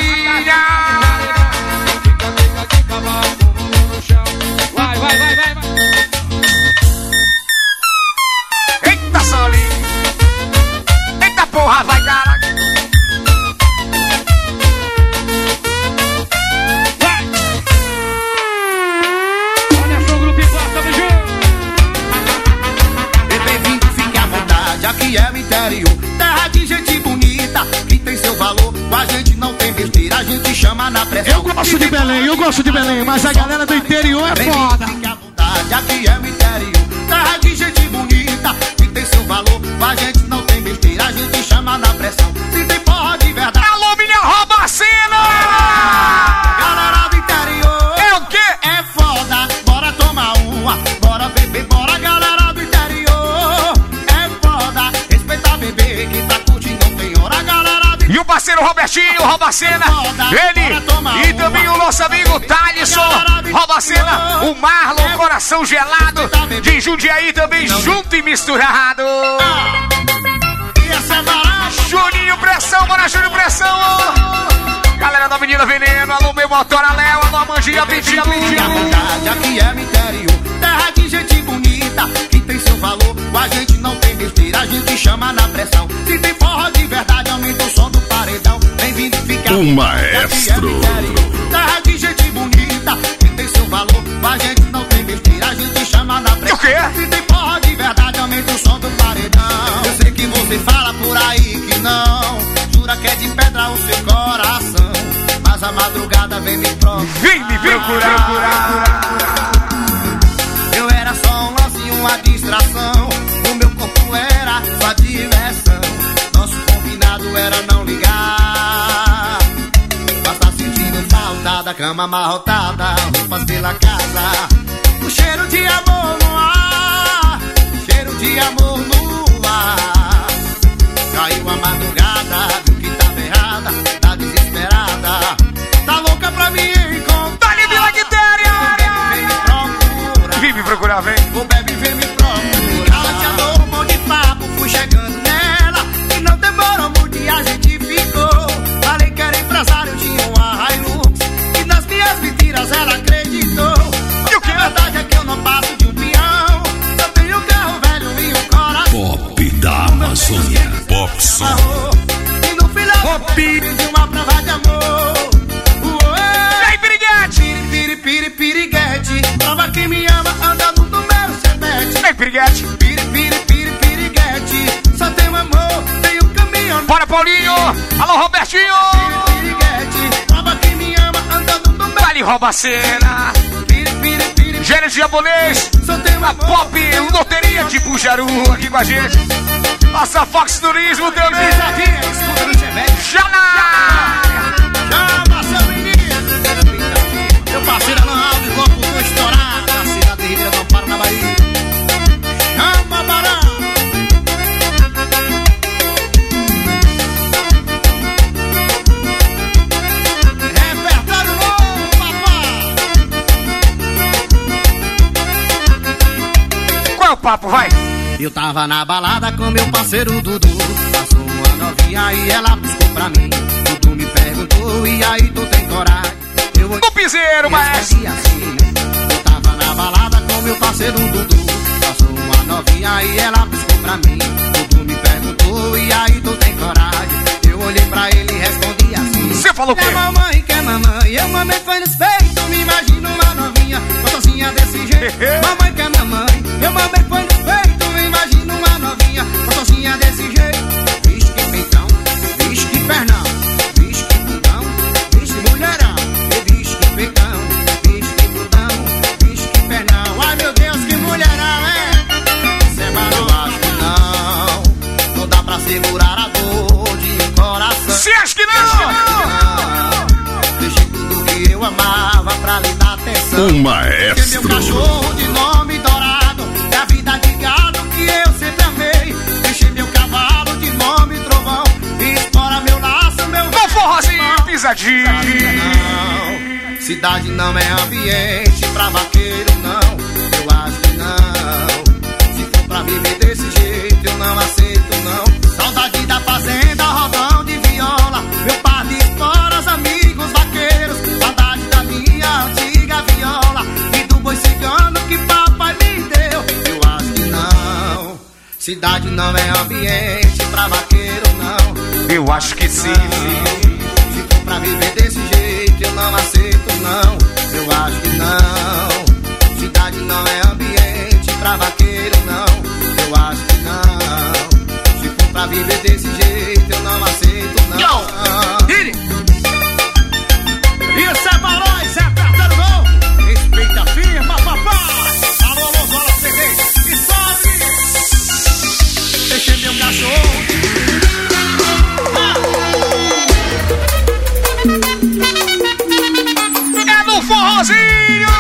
Quica, quica, quica, bate com a mão no chão. Vai, vai, vai, vai, vai. Eita, Solinho. Eita porra, vai, caralho. Vai. Olha só o grupo igual, tamo junto. Bem-vindo, fique à vontade, aqui é o interior. Terra de gente bonita, que tem seu valor. Com a gente não tem besteira, a gente chama na pressão. Eu gosto de Belém, eu gosto de Belém, mas a galera do interior é foda. Fique à vontade, aqui é o interior. Terra de gente bonita, que tem seu valor. Com a gente não tem besteira, a gente chama na pressão. Se tem porra de verdade. Alô, minha Robacena! Galera do interior. É o quê? É foda, bora tomar uma. Bora beber, bora galera do interior. É foda, respeita bebê, que tá curtindo não tem hora, galera do... E o parceiro Robertinho, Robacena, ele e também o nosso amigo Thalisson, Robacena, o Marlon, coração gelado, de Jundiaí também, junto e misturado. Juninho Pressão, bora Juninho Pressão. Galera da Menina Veneno, alô meu motora Léo, alô Amandinha, Pitinha, Pitinha. Aqui é o interior, terra de gente bonita, que tem seu valor. Com a gente não tem besteira, a gente chama na pressão. Se tem porra de verdade, aumenta o som do paredão. Bem-vindo, fica o maestro. Terra de gente bonita, que tem seu valor. Com a gente não tem besteira, a gente chama na pressão. O quê? Se tem porra de verdade, aumenta o som do paredão. Eu sei que você fala por aí que não, jura que é de pedra o seu coração, mas a madrugada vem me procurar. Vem me procurar. Eu era só um lance e uma distração, o meu corpo era sua diversão. Nosso combinado era não ligar. cama amarrotada, roupas pela casa, o cheiro de amor no ar, cheiro de amor no ar. Caiu a madrugada, viu que tava errada, tá desesperada, tá louca pra me encontrar. Dá-lhe de lactéria! Vem me procurar, vem. O bebe vem me procurar. Ela te andou um monte de papo, fui chegando nela, e não demorou muito e a gente ficou. Falei que era empresário, tinha uma Hilux, e nas minhas mentiras ela acreditou. E o que a verdade é que eu não passo de um peão, só tenho um carro velho e um coração. Pop da Amazônia, Pop Som. E no final Pop de uma prova de amor. Ei, piriguete! Piri, piri, piriguete, prova que me ama, anda no número sete. Ei, piriguete! Piri, piri, piri, piriguete, só tem um amor, tem um caminhão. Bora, Paulinho! Alô, Robertinho! Piri, piriguete, prova que me ama, anda no número. Vale, rouba a cena! Piri, piri, piri, Gênesis japonês! só tem um A amor. Pop Loteria de Bujaru aqui com a gente. Nossa Fox Turismo também. Escuta no Chevette. Jana! Chama seu menino. Meu parceiro Alan Alves, locutor estourado, na cidade de Ribeirão do Amparo, na Bahia. Chama, Barão. Repertório novo, papai. Qual é o papo, vai? Eu tava na balada com meu parceiro Dudu, passou uma novinha e ela piscou pra mim. Dudu me perguntou, e aí tu tem coragem? Eu O piseiro, maestro! assim. Eu tava na balada com meu parceiro Dudu, passou uma novinha e ela piscou pra mim. Dudu me perguntou, e aí tu tem coragem? Eu olhei pra ele e respondi assim. Você falou o quê? É mamãe, que é mamãe, eu mamãe foi nos peitos. Me imagino uma novinha, gostosinha desse jeito. Mamãe, que é mamãe, eu mamãe foi nos peitos. Me imagino uma novinha, gostosinha desse jeito. Vixe que peitão, vixe que pernão, vixe que bundão, vixe que mulherão. E vixe que peitão, vixe que bundão, vixe que pernão. Ai meu Deus, que mulherão, é? Semana eu acho que não, não dá pra segurar a dor de um coração. Você acha que não? Deixei tudo que eu amava pra lhe dar atenção. Um maestro. Porque meu cachorro de nome dourado é a vida de gado que eu sempre amei. Deixei meu cavalo de nome trovão e explora meu laço, meu... Não forrozinho, pisadinho. Não, cidade não é ambiente pra vaqueiro, não. Eu acho que não. Se for pra viver desse jeito, eu não aceito, não. Saudade da fazenda, rodão de viola, meu par de esporas, amigos vaqueiros. Saudade da minha antiga viola e do boi cigano que papai me deu. Eu acho que não. Cidade não é ambiente pra vaqueiro, não. Eu acho que sim. Se for pra viver desse jeito, eu não aceito, não. Eu acho que não. Cidade não é ambiente pra vaqueiro, não. Eu acho que não. Se for pra viver desse jeito, eu não aceito, não. Isso é balão, isso é apertando gol. Respeita a firma, papai. Alô, alô, bola C D. E sobe. Deixei meu cachorro. É no forrozinho!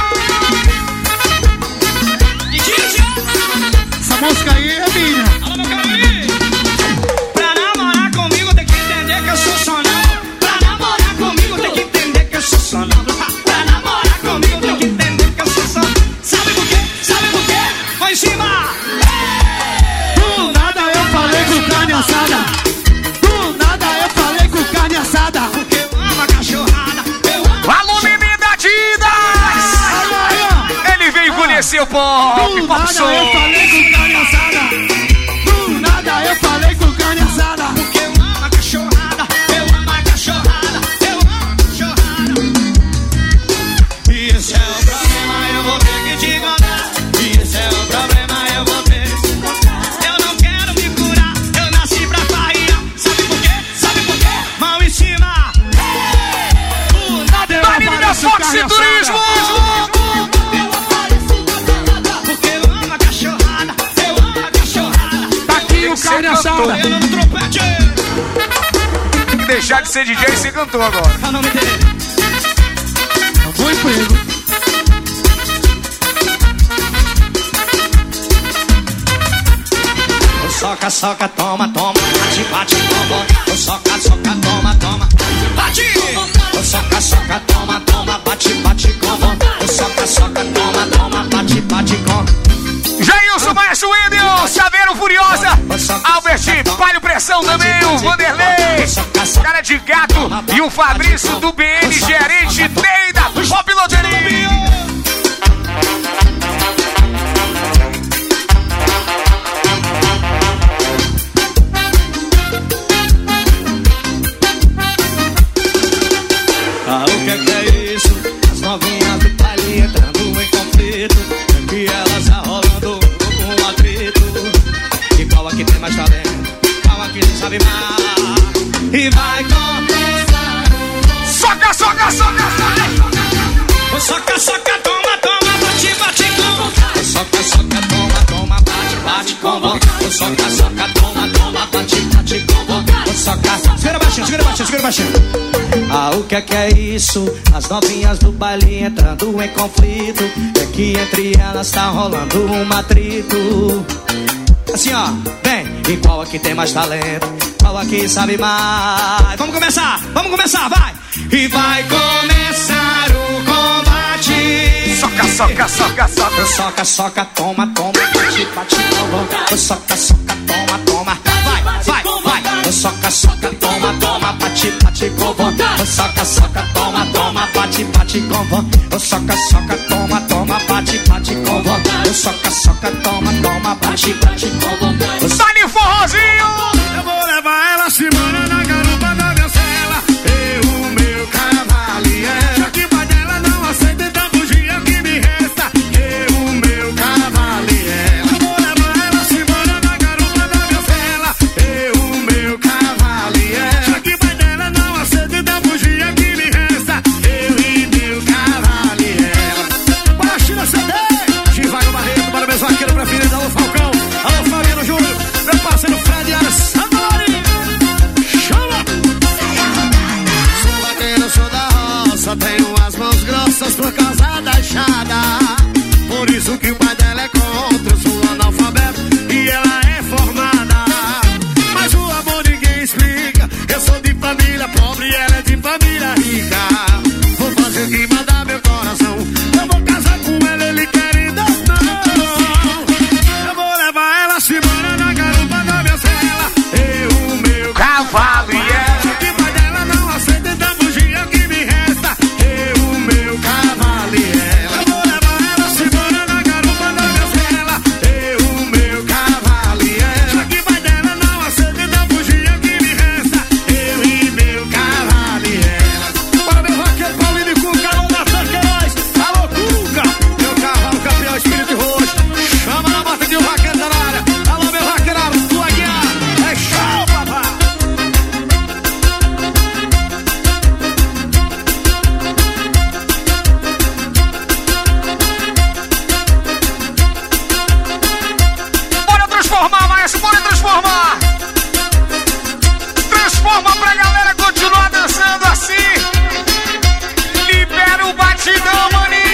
Essa música aí é minha. Alô, meu carinho. Pra namorar comigo tem que entender que eu sou sonâmbulo. Pra namorar comigo tem que entender que eu sou sonâmbulo. Pra namorar comigo tem que entender que eu sou sonâmbulo. Sabe por quê? Sabe por quê? Vai em cima. Do nada eu falei com carne assada. Do nada eu falei com carne assada. Porque eu amo a cachorrada. Eu amo. Alô, menino da Didas! Ele veio conhecer o pop, Do pop nada som. eu falei com carne assada. Do nada eu falei com carne assada. Porque eu amo a cachorrada. Eu amo a cachorrada. Eu amo a cachorrada. E esse é o problema, eu vou ter que te contar. E esse é o problema, eu vou ter que te contar. Eu não quero me curar, eu nasci pra farriar. Sabe por quê? Sabe por quê? Mão em cima. Do nada eu Da menina Fox Turismo! Porque eu amo a cachorrada. Eu amo a cachorrada. Tá aqui o carne assada. Eu no trompete. Tem que deixar de ser D J e ser cantor agora. É o nome dele. com emprego. Soca, soca, toma, toma, bate, bate, toma. Soca, soca, toma, toma, bate. Soca, soca, toma, toma, bate, bate, como. Soca, soca, toma, toma, bate, bate, como. Jailson, Maestro Wendel, Saveiro Furiosa, Albert, Palio Pressão também, o Vanderlei, Cara de Gato e o Fabrício do B N, gerente Neida, Pop Loteria. Ah, o que é que é isso? As novinhas do baile entrando em conflito, e elas arrolando um atrito. E qual aqui tem mais talento? Qual aqui não sabe mais? E vai começar. Soca, soca, soca, soca. Soca, soca, toma, toma, bate, bate com. Soca, soca, toma, toma, bate, bate com. Soca, soca, toma, toma, bate, bate com. Soca, segura baixinho, segura baixinho, segura baixinho. Ah, o que é que é isso? As novinhas do baile entrando em conflito, é que entre elas tá rolando um atrito. Assim ó, vem, e qual aqui tem mais talento? Qual aqui sabe mais? Vamos começar, vamos começar, vai! E vai começar o combate. Soca, soca, soca, soca. Soca, soca, toma, toma, bate, bate, toma. Soca, soca, toma, toma. Vai, vai, vai. Soca, soca, toma, toma, bate, bate, com. Soca, soca, toma, toma, bate, bate, com. Soca, soca, toma, toma, bate, bate, com. Soca, soca, toma, toma, bate, bate, com. Sai forrozinho. Eu vou levar ela semana na garupa da minha cela. Eu, o meu cavaleiro. Já que vai dela não aceita, então bugia que me resta. Eu, o meu cavaleiro. Eu vou levar ela semana na garupa da minha cela. Eu, o meu cavaleiro. Já que vai dela não aceita, então bugia que me resta. Eu e meu cavaleiro. Para a China C D, Chivago Barreto, para o meu vaqueiro preferido, alô Falcão, alô Fabiano Júnior, meu parceiro Fred Alessandro. Chama! Sou vaqueiro, sou da roça, tenho as mãos grossas por causa da enxada. Por isso que o pai dela é contra, eu sou analfabeto e ela é formada. Mas o amor ninguém explica, eu sou de família pobre e ela é de família rica. Vou fazer o que mandar meu coração, eu vou casar com ela, ele querendo ou não. Eu vou levar ela semana na garupa da minha cela. Eu, o meu cavalo e ela. Que pai dela não aceita, então bugia que me resta. Eu, o meu cavalo e ela. Eu vou levar ela semana na garupa da minha cela. Eu, o meu cavalo e ela. Que pai dela não aceita, então bugia que me resta. Eu e meu cavalo e ela. Para meu vaqueiro Paulinho e Cuca, alô Natan Queiroz, alô Cuca, meu cavalo campeão espírito roxo. Chama na bota de um vaqueiro da área. Alô meu vaqueirado, tu Aguiar. É show, papai. Bora transformar, Maestro, bora transformar. Transforma pra galera continuar dançando assim. Libera o batidão, maninho.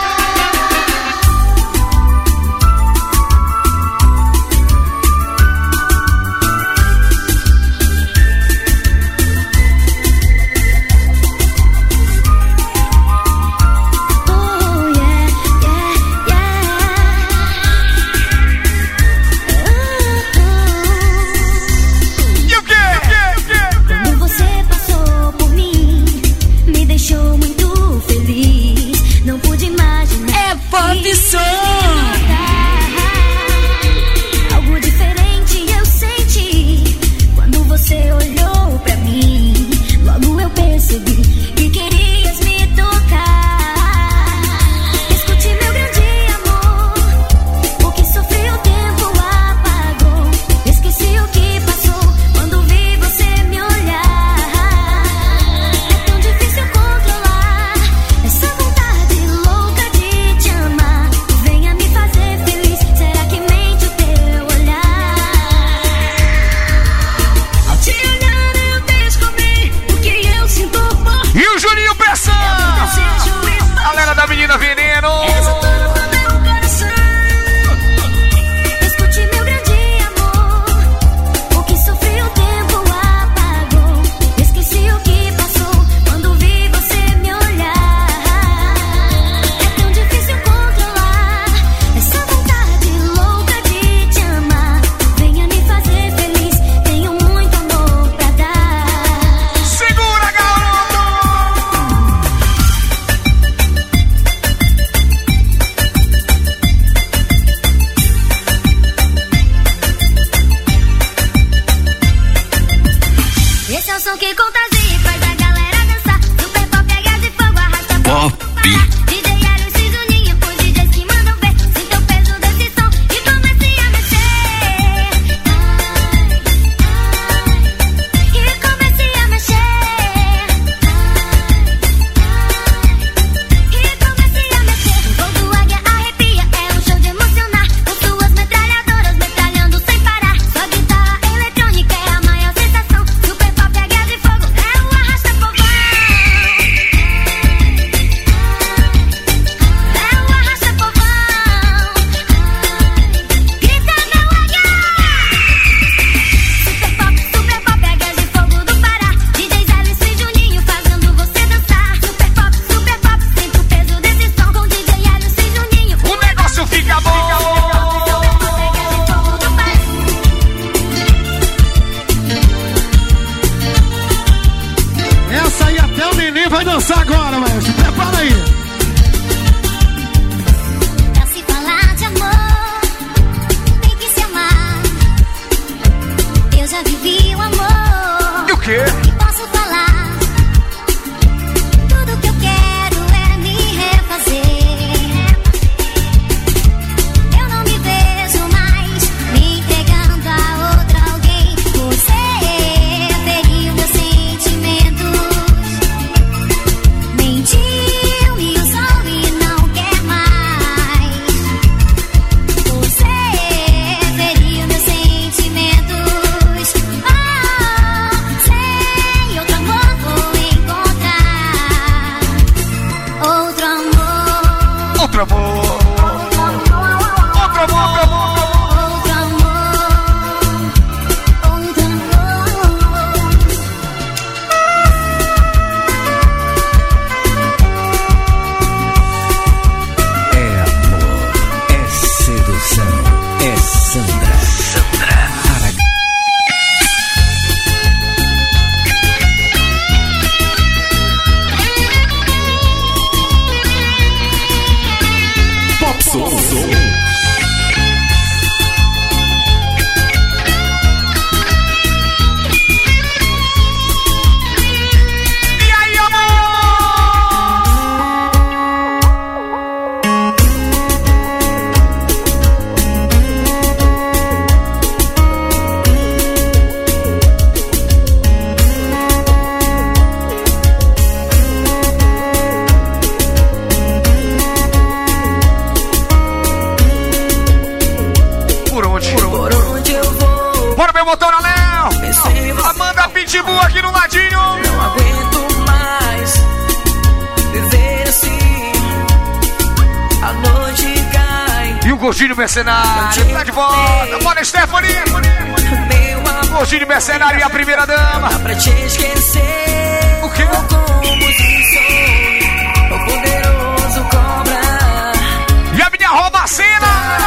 Oh, yeah, yeah, E o quê? Quando você passou por mim, me deixou muito feliz. Não pude imaginar. É pop som. Algo diferente eu senti quando você olhou pra mim. Logo eu percebi que querias me tocar. Escute meu grande amor, o que sofri o tempo apagou. Esqueci o que passou quando vi você me olhar. É tão difícil controlar essa vontade louca de te amar. Vem Sandra. Sandra. Popson. E aí, amor? Bora, meu motor, Léo! Amanda Pitbull aqui no ladinho! Não aguento mais viver assim. A noite cai. E o Gordinho Mercenário tá de volta! Bora, Stephanie! Gordinho Mercenário e a primeira dama! Dá pra te esquecer. O quê? Como se sou o poderoso cobra. E a minha Robacena!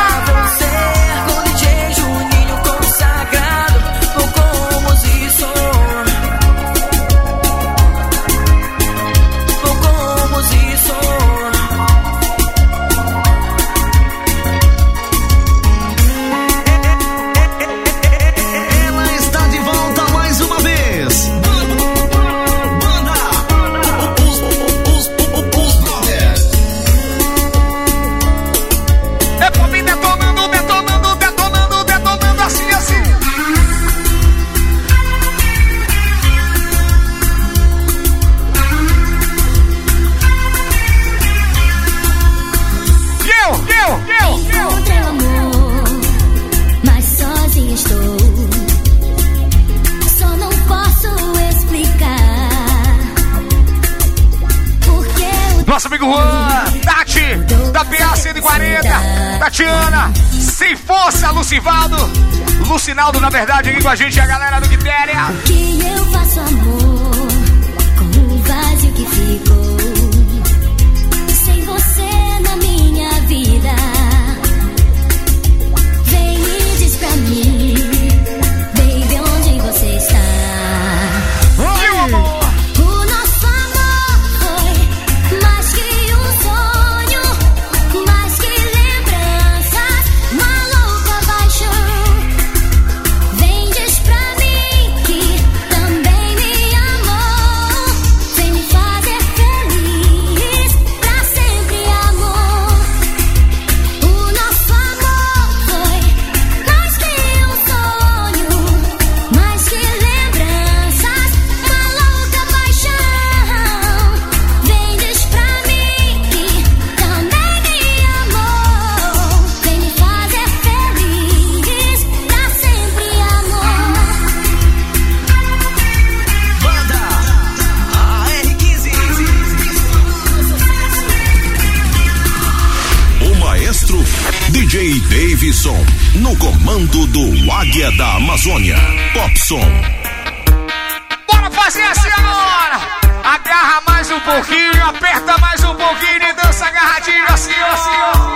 Nosso amigo Juan, Tati, da P A cento e quarenta, Tatiana, sem força, Lucivaldo, Lucinaldo, na verdade, aqui com a gente, a galera do Quitéria. Que eu faço amor com o vazio que ficou sem você na minha vida. Vem e diz pra mim, baby, onde você está? Meu amor! D J Davidson, no comando do Águia da Amazônia, Popson. Bora fazer assim agora! Agarra mais um pouquinho, aperta mais um pouquinho e dança agarradinho assim, assim,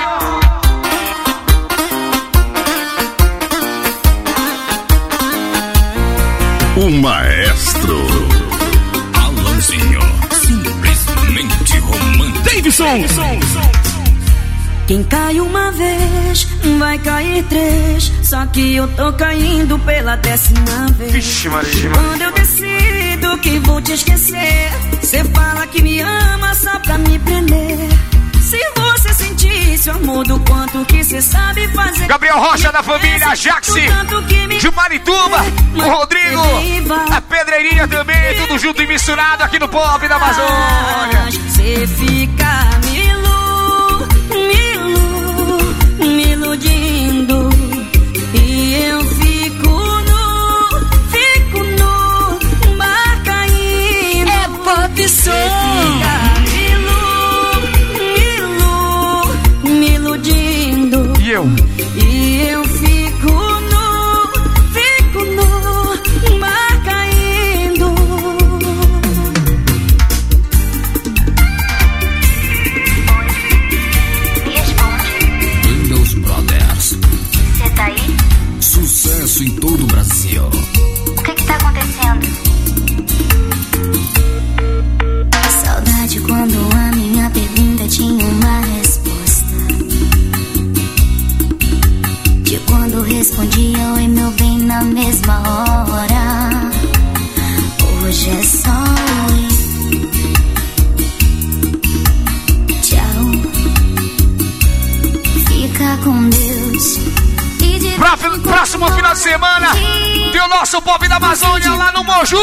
ó. O maestro Alanzinho, simplesmente romântico. Davidson! Quem cai uma vez, vai cair três. Só que eu tô caindo pela décima vez. Vixe, Maria. Quando eu decido que vou te esquecer, cê fala que me ama só pra me prender. Se você sentisse o amor do quanto que cê sabe fazer. Gabriel Rocha da família, Jaxi, de Marituba, o Rodrigo, a Pedreirinha também, tudo junto e misturado aqui no Pop da Amazônia. Cê fica me me iludindo e eu fico no, fico no mar caindo. É pop som. Me ilu, me ilu, me iludindo. E eu? E eu fico no, fico no mar caindo. Você tá aí? respondia oi meu bem na mesma hora. Hoje é só oi, tchau, fica com Deus. Pra, próximo final de semana tem o nosso Pop da Amazônia lá no Moju.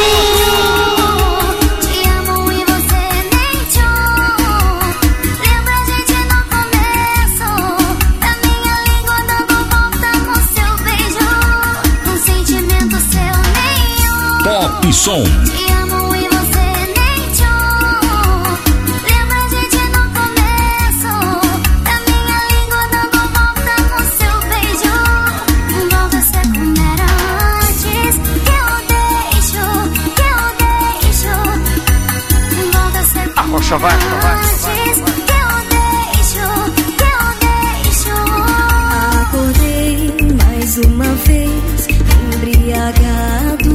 Te amo e você nem tchau. Lembra a gente no começo, da minha língua dando volta no seu beijo, um sentimento seu nenhum. Pop Som. Te amo e você nem tchau. Lembra a gente no começo, da minha língua dando volta no seu beijo. Volta a ser como era antes, que eu deixo, que eu deixo. Volta a ser como Rocha, vai, era vai, vai, antes, vai. que eu deixo, que eu deixo. Acordei mais uma vez, embriagado,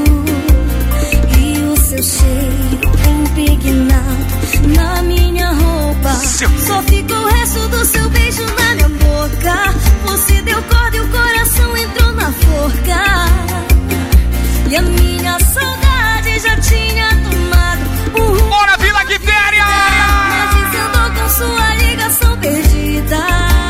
e o seu cheiro impregnado na minha roupa. Só ficou o resto do seu beijo na minha boca. Você deu corda e o coração entrou na forca. E a minha saudade já tinha tomado o rumo. Bora, Vila Quitéria! Mas desandou com sua ligação perdida.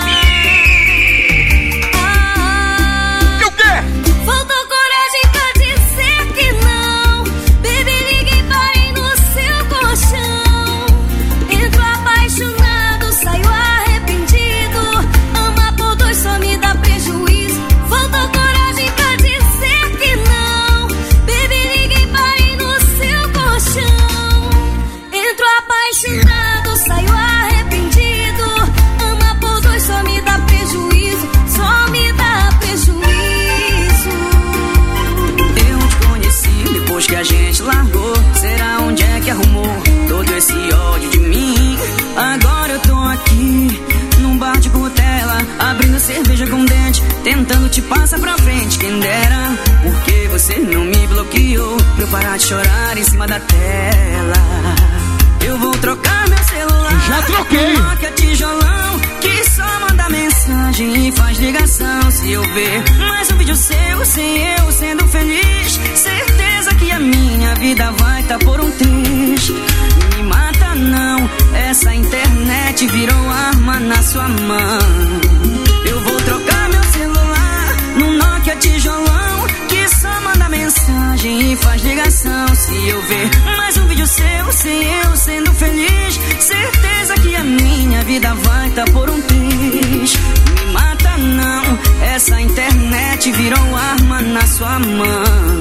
E o quê? Faltou coragem pra dizer que não. Baby, liguei, parei no seu colchão. Entro apaixonado, saio arrependido. Ama por dois só me dá prejuízo. Faltou coragem pra dizer que não. Baby, liguei, parei no seu colchão. Entro apaixonado, saio arrependido. Ama por dois só me dá prejuízo. Só me dá prejuízo. Eu te conheci depois que a gente largou. Será onde é que arrumou todo esse ódio de mim? Agora eu tô aqui num bar de cutela, abrindo cerveja com dente, tentando te passar pra frente. Quem dera, porque você não me bloqueou pra eu parar de chorar em cima da tela. Eu vou trocar meu celular. Já troquei. Nokia tijolão, que só manda mensagem e faz ligação. Se eu ver mais um vídeo seu, sem eu sendo feliz, certeza que a minha vida vai tá por um triz. Me mata não, essa internet virou arma na sua mão. Eu vou trocar meu celular no Nokia tijolão, que só manda mensagem e faz ligação. Se eu ver mais um vídeo seu, sem eu sendo feliz, certeza que a minha vida vai tá por um triz. Me mata não, essa internet virou arma na sua mão.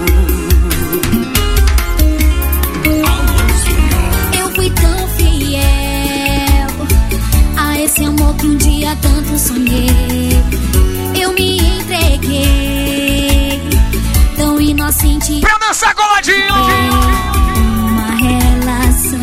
Eu fui tão fiel a esse amor que um dia tanto sonhei. Eu me entreguei, tão inocente. Pra dançar coladinho! Uma relação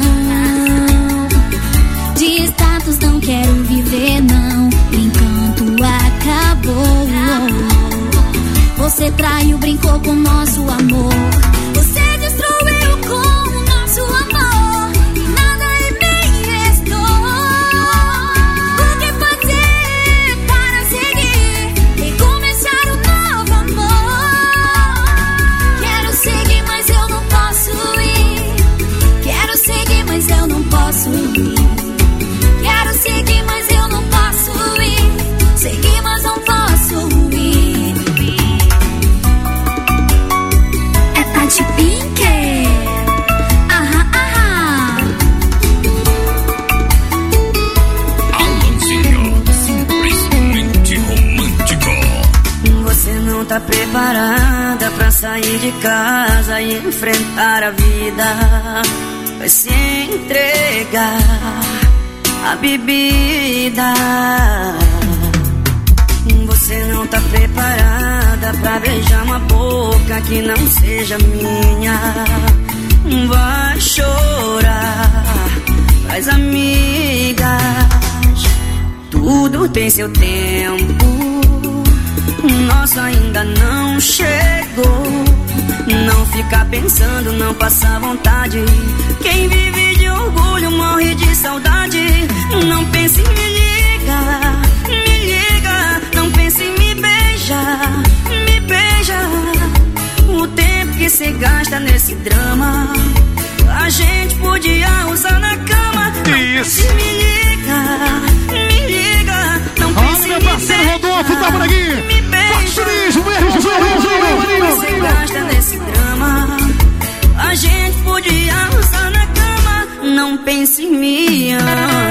de status não quero viver não. O encanto acabou. Você traiu, brincou com nosso amor. Você destruiu com o nosso amor. E nada em mim restou. O que fazer para seguir e começar um novo amor? Quero seguir, mas eu não posso ir. Quero seguir, mas eu não posso ir. Quero seguir, mas eu não posso ir. Seguir, mas não posso ir. É Tati Pink. Aham, aham. Alanzinho, simplesmente romântico. Você não tá preparada pra sair de casa e enfrentar a vida. Vai se entregar à bebida. Você não tá preparada pra beijar uma boca que não seja minha. Vai chorar pras amigas. Tudo tem seu tempo. Nosso ainda não chegou. Não fica pensando, não passa vontade. Quem vive de orgulho morre de saudade. Não pense em me ligar, me liga. Não pense em me beijar. drama. A gente podia usar na cama. Isso. Se me liga, me liga. Não pense meu em me parceiro Rodolfo, tá por aqui. Me beija. Você gasta nesse drama. A gente podia usar na cama. Não pense em me amar.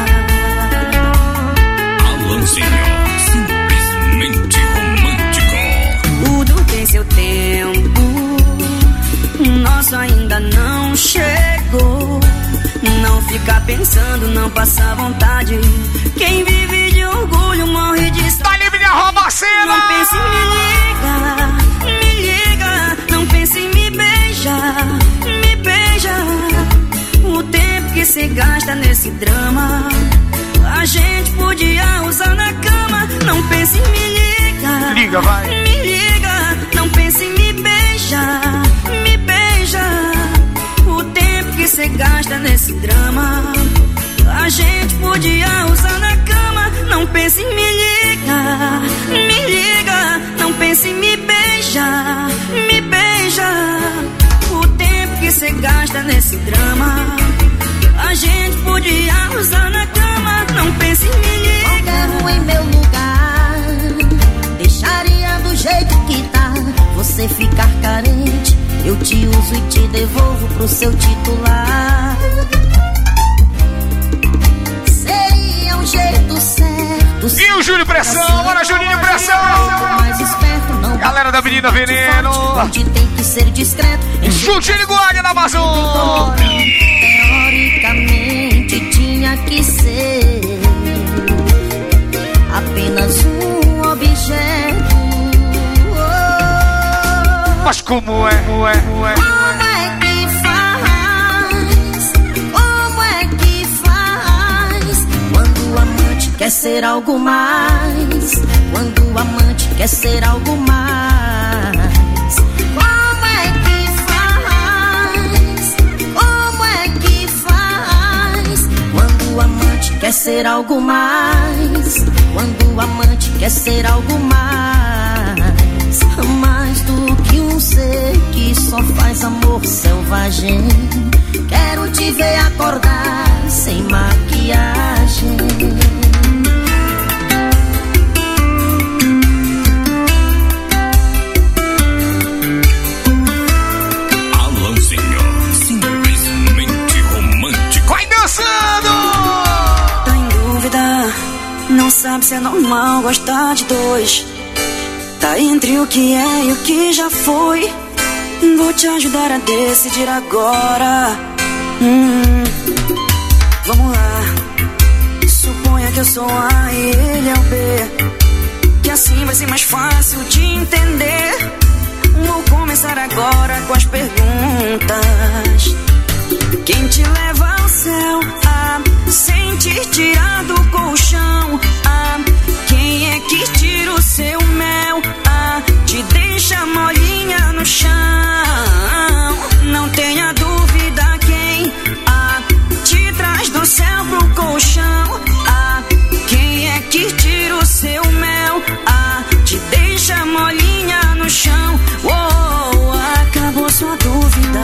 Alanzinho, simplesmente romântico. Tudo tem seu tempo. Nosso ainda não chegou. Não fica pensando, não passa vontade. Quem vive de orgulho morre de saudade. Dá-lhe minha roubacena. Não pense em me liga, me liga. Não pense em me beijar, me beija. O tempo que cê gasta nesse drama, a gente podia usar na cama. Não pense em me liga, liga, vai. Me liga, não pense em me beijar, me beija. O tempo que cê gasta nesse drama, a gente podia usar na cama. Não pense em me liga, me liga. Não pense em me beijar, me beija. O tempo que cê gasta nesse drama, a gente podia usar na cama. Não pense em me liga. Qualquer um em meu lugar deixaria do jeito que tá. Você ficar carente, eu te uso e te devolvo pro seu titular. Seria um jeito certo. E o Júlio Pressão, bora Juninho Pressão. Mais esperto, não. Galera da Menina Veneno. Forte, tem que ser discreto. Juntinho com a Águia da Amazônia. Teoricamente tinha que ser apenas um objeto. Mas como é, como é, como é? Como é que faz? Como é que faz? Quando o amante quer ser algo mais. Quando o amante quer ser algo mais. Como é que faz? Como é que faz? Quando o amante quer ser algo mais. Quando o amante quer ser algo mais. Mais do que um ser que só faz amor selvagem. Quero te ver acordar sem maquiagem. Alanzinho, simplesmente romântico. Vai dançando! Tá em dúvida, não sabe se é normal gostar de dois. Tá entre o que é e o que já foi. Vou te ajudar a decidir agora. hum, Vamos lá. Suponha que eu sou A e ele é o B, que assim vai ser mais fácil de entender. Vou começar agora com as perguntas. Quem te leva ao céu? Ah, sem te tirar do colchão. Ah, quem é que tira o seu mel? Ah, te deixa molinha no chão. Não tenha dúvida quem ah, te traz do céu pro colchão. Ah, quem é que tira o seu mel? Ah, te deixa molinha no chão. Oh, acabou sua dúvida.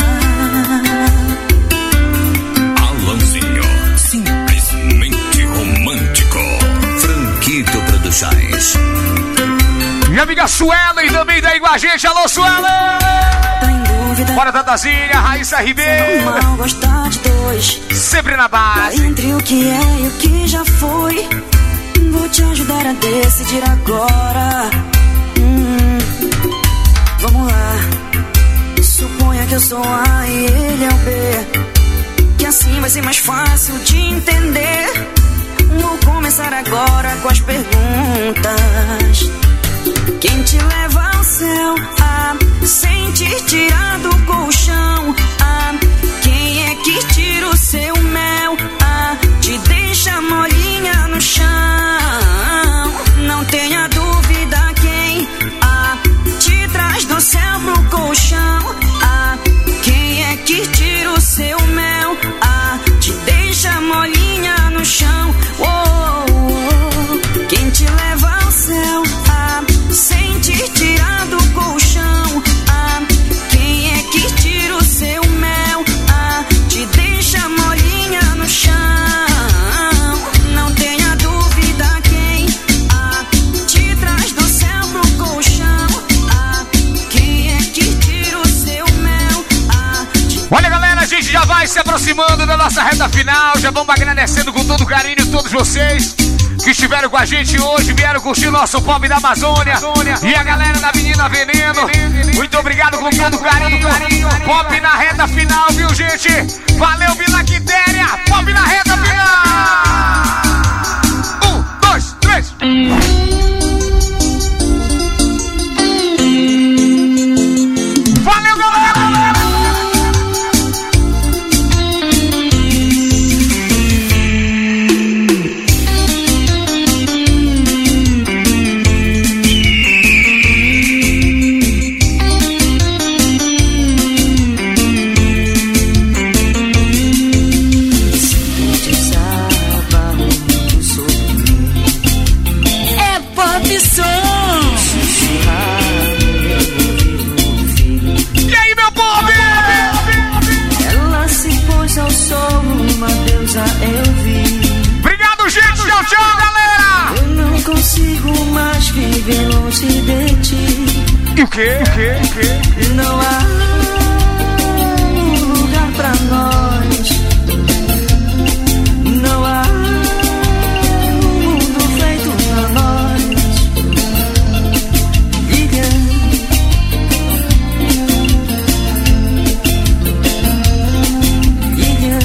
Alanzinho, simplesmente romântico. Franquito Produções. Minha amiga Suela e também daí com a gente. Alô, Suela! Tá em dúvida. Bora, Tatazinha, Raíssa Ribeiro. Normal gostar de dois. Sempre na base. Tá entre o que é e o que já foi. Vou te ajudar a decidir agora. hum, Vamos lá. Suponha que eu sou A e ele é o B, que assim vai ser mais fácil de entender. Vou começar agora com as perguntas. Quem te leva ao céu? Ah, sem te tirar do colchão. Ah, quem é que tira o seu mel? Ah, te deixa molinha no chão. Não tenha dúvida quem ah, te traz do céu pro colchão. Ah, quem é que tira o seu mel? Ah, te deixa molinha no chão. Oh, oh, oh. Quem te leva nossa reta final. Já vamos agradecendo com todo carinho todos vocês que estiveram com a gente hoje, vieram curtir o nosso pop da Amazônia. E a galera da Menina Veneno, muito obrigado com todo carinho. Pop na reta final, viu, gente? Valeu, Vila Quitéria. Pop na reta final. Um, dois, três. Valeu, galera. Obrigado, gente. Tchau, tchau, galera. Eu não consigo mais viver longe de ti. E o quê? O quê? O quê? Não há lugar pra nós. Não há mundo feito pra nós. Lilian. Lilian.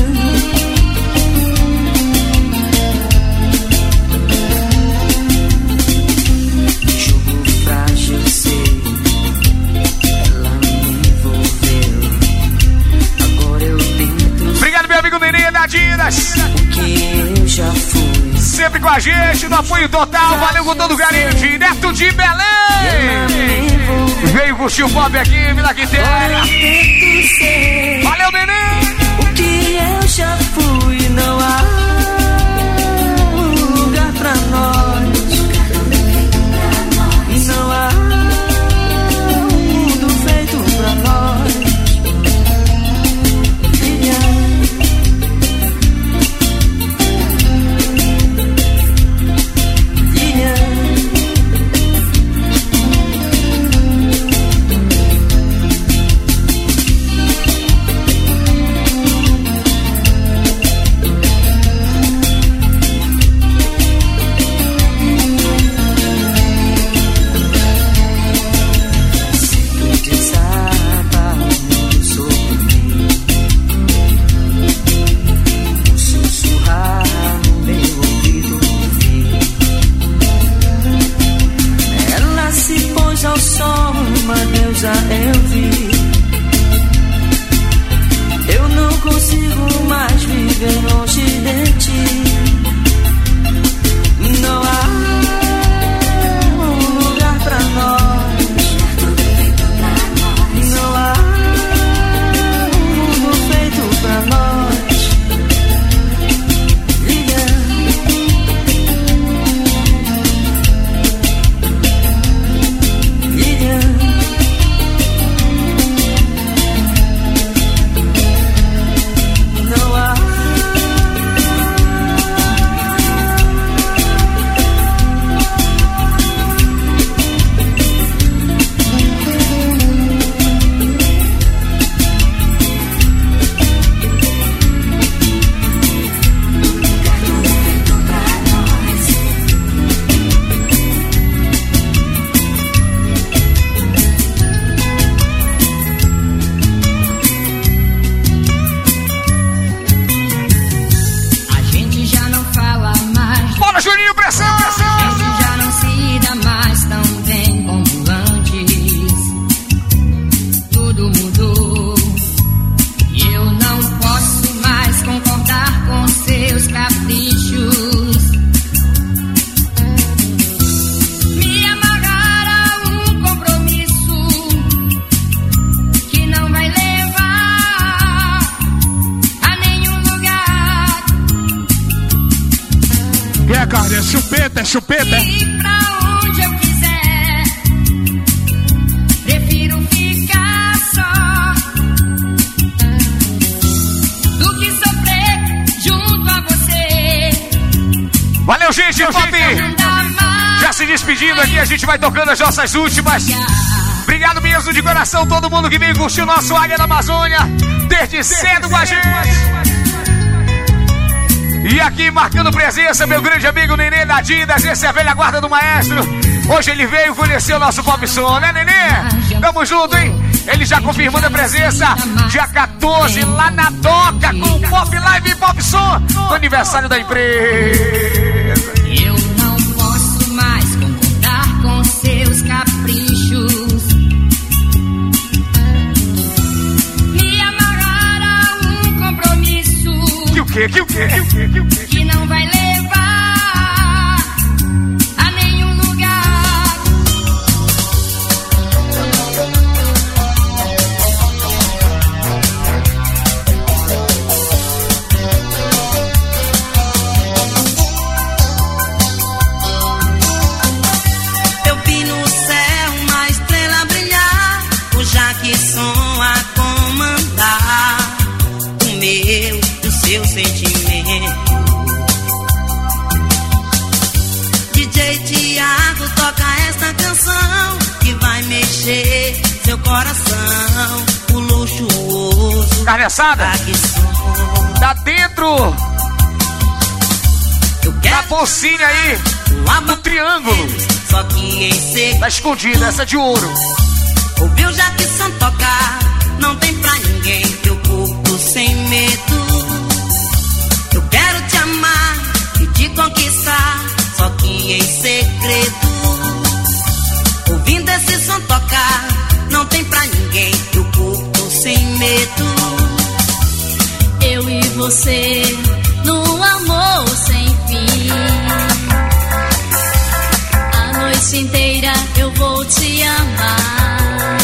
Já fui. Sempre com a gente, no apoio total. Valeu com todo o carinho, direto de Belém. Veio curtir o pop aqui, Vila Quitéria. Valeu, neném. O que eu já fui, não há lugar pra nós. Não há mundo feito pra nós. Eu vi. Eu não consigo mais viver longe de ti. Não há um lugar pra nós. Não há um mundo feito pra nós. Liga. Liga. É chupeta, é chupeta. Ir pra onde eu quiser, prefiro ficar só do que sofrer junto a você. Valeu, gente, Pop! Já se despedindo aqui, a gente vai tocando as nossas últimas. Obrigado mesmo de coração, todo mundo que veio curtir o nosso Águia da Amazônia, desde cedo com a gente. E aqui marcando presença, meu grande amigo Nenê da Adidas. Esse é a velha guarda do maestro. Hoje ele veio conhecer o nosso Pop Som, né, Nenê? Tamo junto, hein? Ele já confirmando a presença. Dia quatorze, lá na Doca, com o Pop Live e Pop Som, no aniversário da empresa. Eu não posso mais concordar com seus caprichos. Me amarrar a um compromisso. Que o quê? Que o quê? Que o quê? Que o quê? Que não vai levar a nenhum lugar. Eu vi no céu uma estrela brilhar, o Jackson a comandar o meu, o seu sentimento. D J Tiago toca esta canção que vai mexer seu coração. O luxuoso Carneçada, tá dentro da bolsinha aí, no triângulo. Só que em segredo. Tá escondida, essa de ouro. Ouviu Jackson tocar, não tem pra ninguém. Eu curto sem medo. Eu quero te amar e te conquistar, só que em segredo. Ouvindo esse som tocar, não tem pra ninguém. Eu curto sem medo. Eu e você no amor sem fim. A noite inteira eu vou te amar.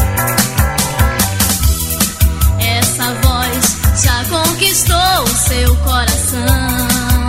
Essa voz já conquistou seu coração.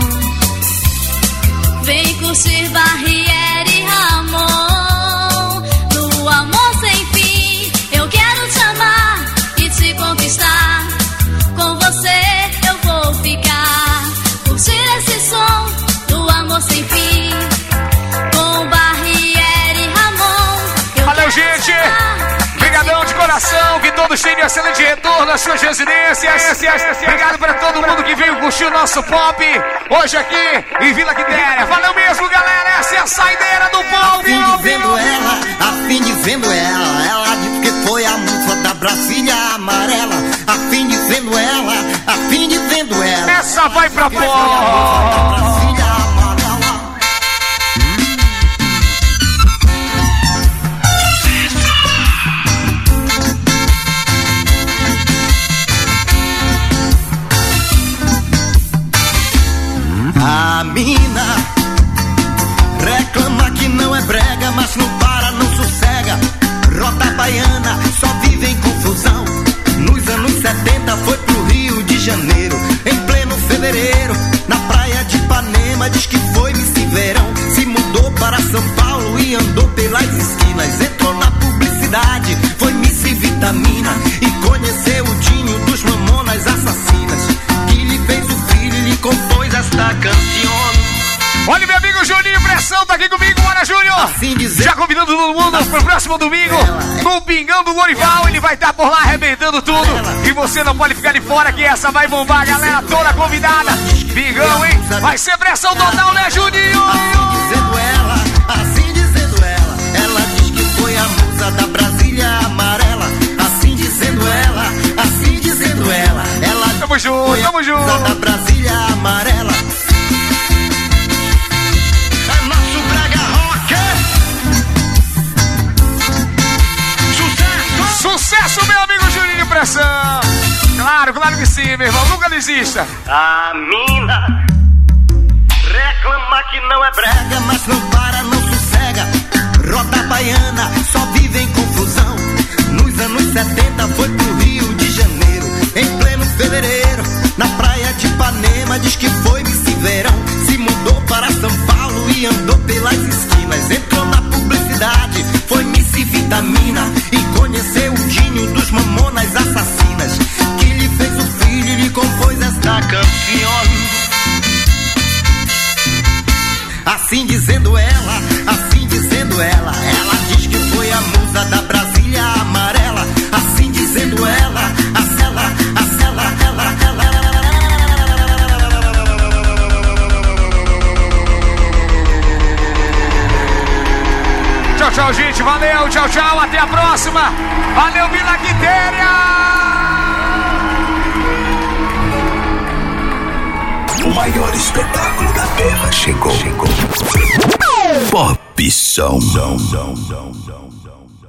Vem curtir Barriere e Ramon. No amor sem fim, eu quero te amar e te conquistar. Com você eu vou ficar. Curtir esse som do amor sem fim. Com Barriere e Ramon. Valeu, gente! Obrigadão de coração, que todos tenham excelente retorno às suas residências. Obrigado pra todo mundo que veio curtir o nosso pop hoje aqui em Vila Quitéria. Valeu mesmo, galera! Essa é a saideira do pop! A fim de vendo ela, a fim de vendo ela, ela disse que foi a moça da Brasília amarela. A fim de vendo ela, a fim de vendo ela. Essa vai pra pó! A mina reclama que não é brega, mas não para, não sossega. Rota baiana, só vive em confusão. Nos anos setenta foi pro Rio de Janeiro, em pleno fevereiro, na praia de Ipanema. Diz que foi Miss Verão, se mudou para São Paulo e andou pelas esquinas. Entrou na publicidade, foi Miss Vitamina e conheceu o Dinho dos Mamonas Assassinas, que lhe fez o filho e lhe compôs esta canção. Olha, meu amigo Juninho Pressão, tá aqui comigo, bora, Júnior! Assim dizer, já convidando todo mundo assim, pro próximo domingo, no Pingão do Lorival. Ele vai estar por lá arrebentando tudo. E você não pode ficar de fora, que essa vai bombar, galera toda convidada. Pingão, hein? Vai ser pressão total, né, Juninho? Assim dizendo ela, assim dizendo ela, ela diz que foi a musa da Brasília amarela. Assim dizendo ela, assim dizendo ela, ela tamo junto, tamo junto. Da Brasília amarela. É nosso brega rock. Sucesso! Sucesso, meu amigo Juninho Pressão. Claro, claro que sim, meu irmão, nunca desista. A mina reclama que não é brega, mas não para, não sossega. Rota baiana, só vive em confusão. Nos anos setenta foi pro Rio de Janeiro, em pleno fevereiro, na praia de Ipanema. Diz que foi Miss Verão, se mudou para São Paulo e andou pelas esquinas. Entrou na publicidade, foi Miss Vitamina e conheceu o Dinho dos Mamonas Assassinas, que lhe fez o filho e lhe compôs esta canção. Assim dizendo ela, assim dizendo ela, ela diz que foi a musa da Brasília amarela. Assim dizendo ela, a cela, a cela, ela, ela, ela, ela, ela, ela, ela, ela, ela, ela, ela, tchau, gente. Valeu, tchau, tchau. Até a próxima. Valeu, Vila Quitéria. O maior espetáculo da Terra chegou. chegou. Pop Som.